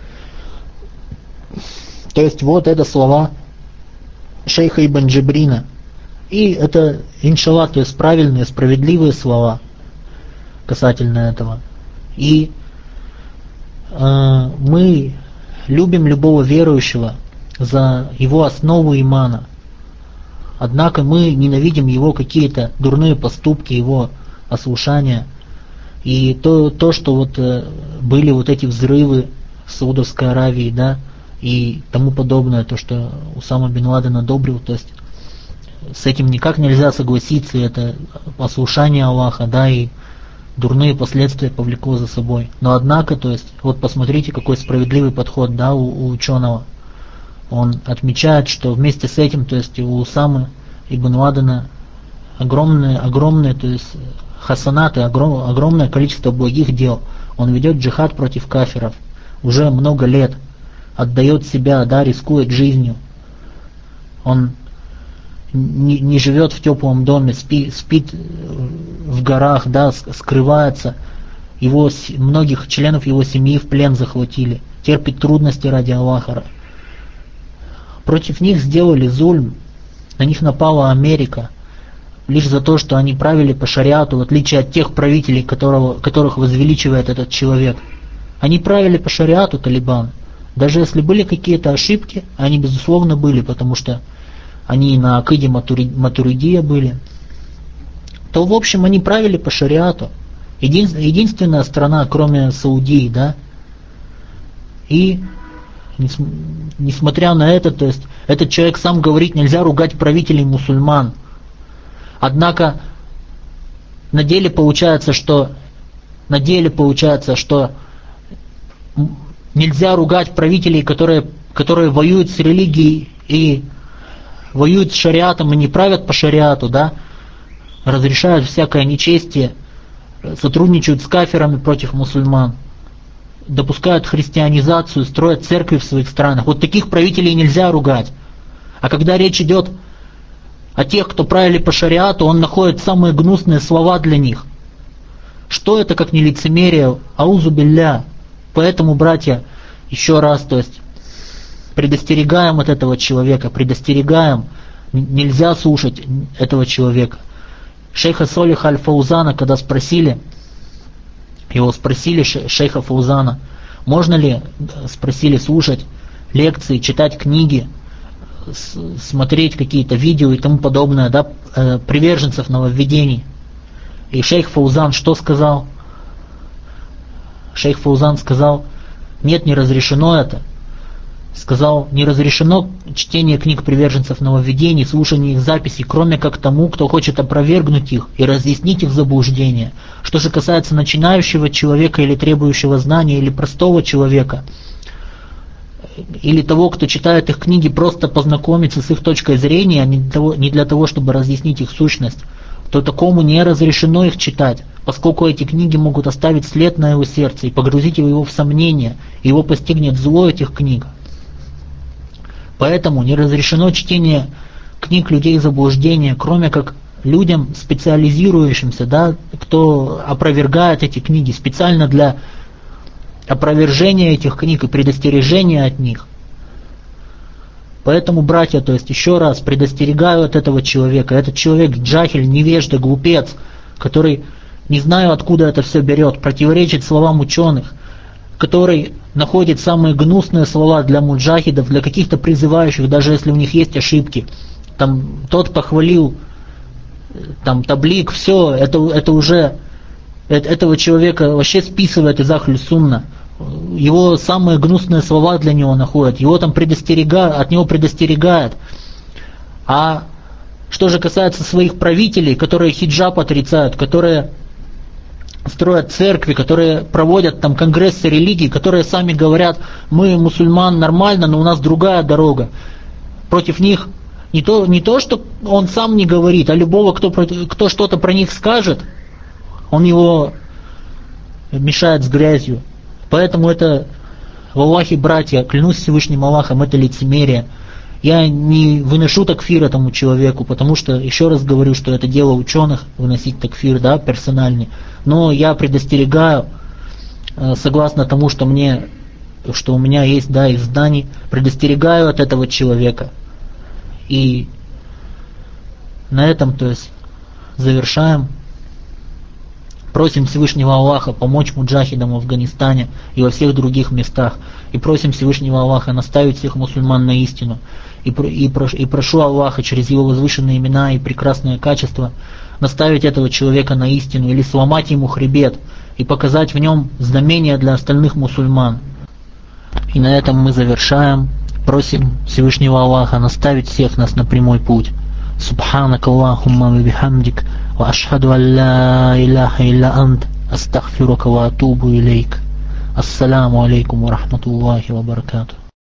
То есть вот это слова шейха Ибн Джибрина. И это, иншаллах, то есть правильные, справедливые слова касательно этого. И э, мы любим любого верующего за его основу имана. Однако мы ненавидим его какие-то дурные поступки, его ослушания. И то, то что вот э, были вот эти взрывы в Саудовской Аравии, да, и тому подобное, то, что Усама бин Ладен одобрил, то есть с этим никак нельзя согласиться, и это ослушание Аллаха, да, и дурные последствия повлекло за собой. Но однако, то есть, вот посмотрите, какой справедливый подход, да, у, у ученого. Он отмечает, что вместе с этим, то есть у Усамы ибн Ладена огромные, огромные, то есть хасанаты, огром, огромное количество благих дел. Он ведет джихад против кафиров уже много лет, отдает себя, да, рискует жизнью. Он не, не живет в теплом доме, спи, спит в горах, да, скрывается. Его, многих членов его семьи в плен захватили, терпит трудности ради Аллаха. Против них сделали зульм, на них напала Америка, лишь за то, что они правили по шариату, в отличие от тех правителей, которого, которых возвеличивает этот человек. Они правили по шариату, талибан. Даже если были какие-то ошибки, они безусловно были, потому что они на акиде Матуридия были, то в общем они правили по шариату. Един, единственная страна, кроме Саудии, да. И несмотря на это, то есть этот человек сам говорит, нельзя ругать правителей мусульман. Однако на деле получается, что на деле получается, что нельзя ругать правителей, которые, которые воюют с религией и воюют с шариатом и не правят по шариату, да, разрешают всякое нечестие, сотрудничают с кафирами против мусульман, допускают христианизацию, строят церкви в своих странах. Вот таких правителей нельзя ругать. А когда речь идет о тех, кто правили по шариату, он находит самые гнусные слова для них. Что это, как не лицемерие? Аузу билля. Поэтому, братья, еще раз, то есть предостерегаем от этого человека, предостерегаем, нельзя слушать этого человека. Шейха Солиха аль-Фаузана, когда спросили, его спросили, шейха Фаузана, можно ли, спросили, слушать лекции, читать книги, смотреть какие-то видео и тому подобное, да, приверженцев нововведений. И шейх Фаузан что сказал? Шейх Фаузан сказал, нет, не разрешено это. Сказал, не разрешено чтение книг приверженцев нововведений, слушание их записей, кроме как тому, кто хочет опровергнуть их и разъяснить их заблуждение. Что же касается начинающего человека или требующего знания, или простого человека, или того, кто читает их книги, просто познакомиться с их точкой зрения, а не для того, не для того, чтобы разъяснить их сущность, то такому не разрешено их читать, поскольку эти книги могут оставить след на его сердце и погрузить его в сомнения, и его постигнет зло этих книг. Поэтому не разрешено чтение книг людей заблуждения, кроме как людям, специализирующимся, да, кто опровергает эти книги специально для опровержения этих книг и предостережения от них. Поэтому, братья, то есть еще раз предостерегаю от этого человека. Этот человек джахиль, невежда, глупец, который, не знаю откуда это все берет, противоречит словам ученых, который находит самые гнусные слова для муджахидов, для каких-то призывающих, даже если у них есть ошибки. Там тот похвалил, там таблик, все, это, это уже это, этого человека вообще списывает из Ахлю Сунна. Его самые гнусные слова для него находят, его там предостерегают, от него предостерегают. А Что же касается своих правителей, которые хиджаб отрицают, которые строят церкви, которые проводят там конгрессы религий, которые сами говорят, мы мусульман нормально, но у нас другая дорога. Против них не то, не то что он сам не говорит, а любого, кто, кто что-то про них скажет, он его мешает с грязью. Поэтому это, в Аллахе, братья, клянусь Всевышним Аллахом, это лицемерие. Я не выношу такфир этому человеку, потому что, еще раз говорю, что это дело ученых, выносить такфир, да, персональный. Но я предостерегаю, согласно тому, что мне, что у меня есть, да, из знаний, предостерегаю от этого человека. И на этом, то есть, завершаем. Просим Всевышнего Аллаха помочь муджахидам в Афганистане и во всех других местах. И просим Всевышнего Аллаха наставить всех мусульман на истину. И, и, и прошу Аллаха через его возвышенные имена и прекрасные качества наставить этого человека на истину или сломать ему хребет и показать в нем знамения для остальных мусульман. И на этом мы завершаем. Просим Всевышнего Аллаха наставить всех нас на прямой путь. Субханак Аллахумма ва бихамдик, ва ашхаду ан ла илляха илля ант, астагфирука ва атубу илейк. Ассаламу алейкум ва рахматуллахи ва баракатух.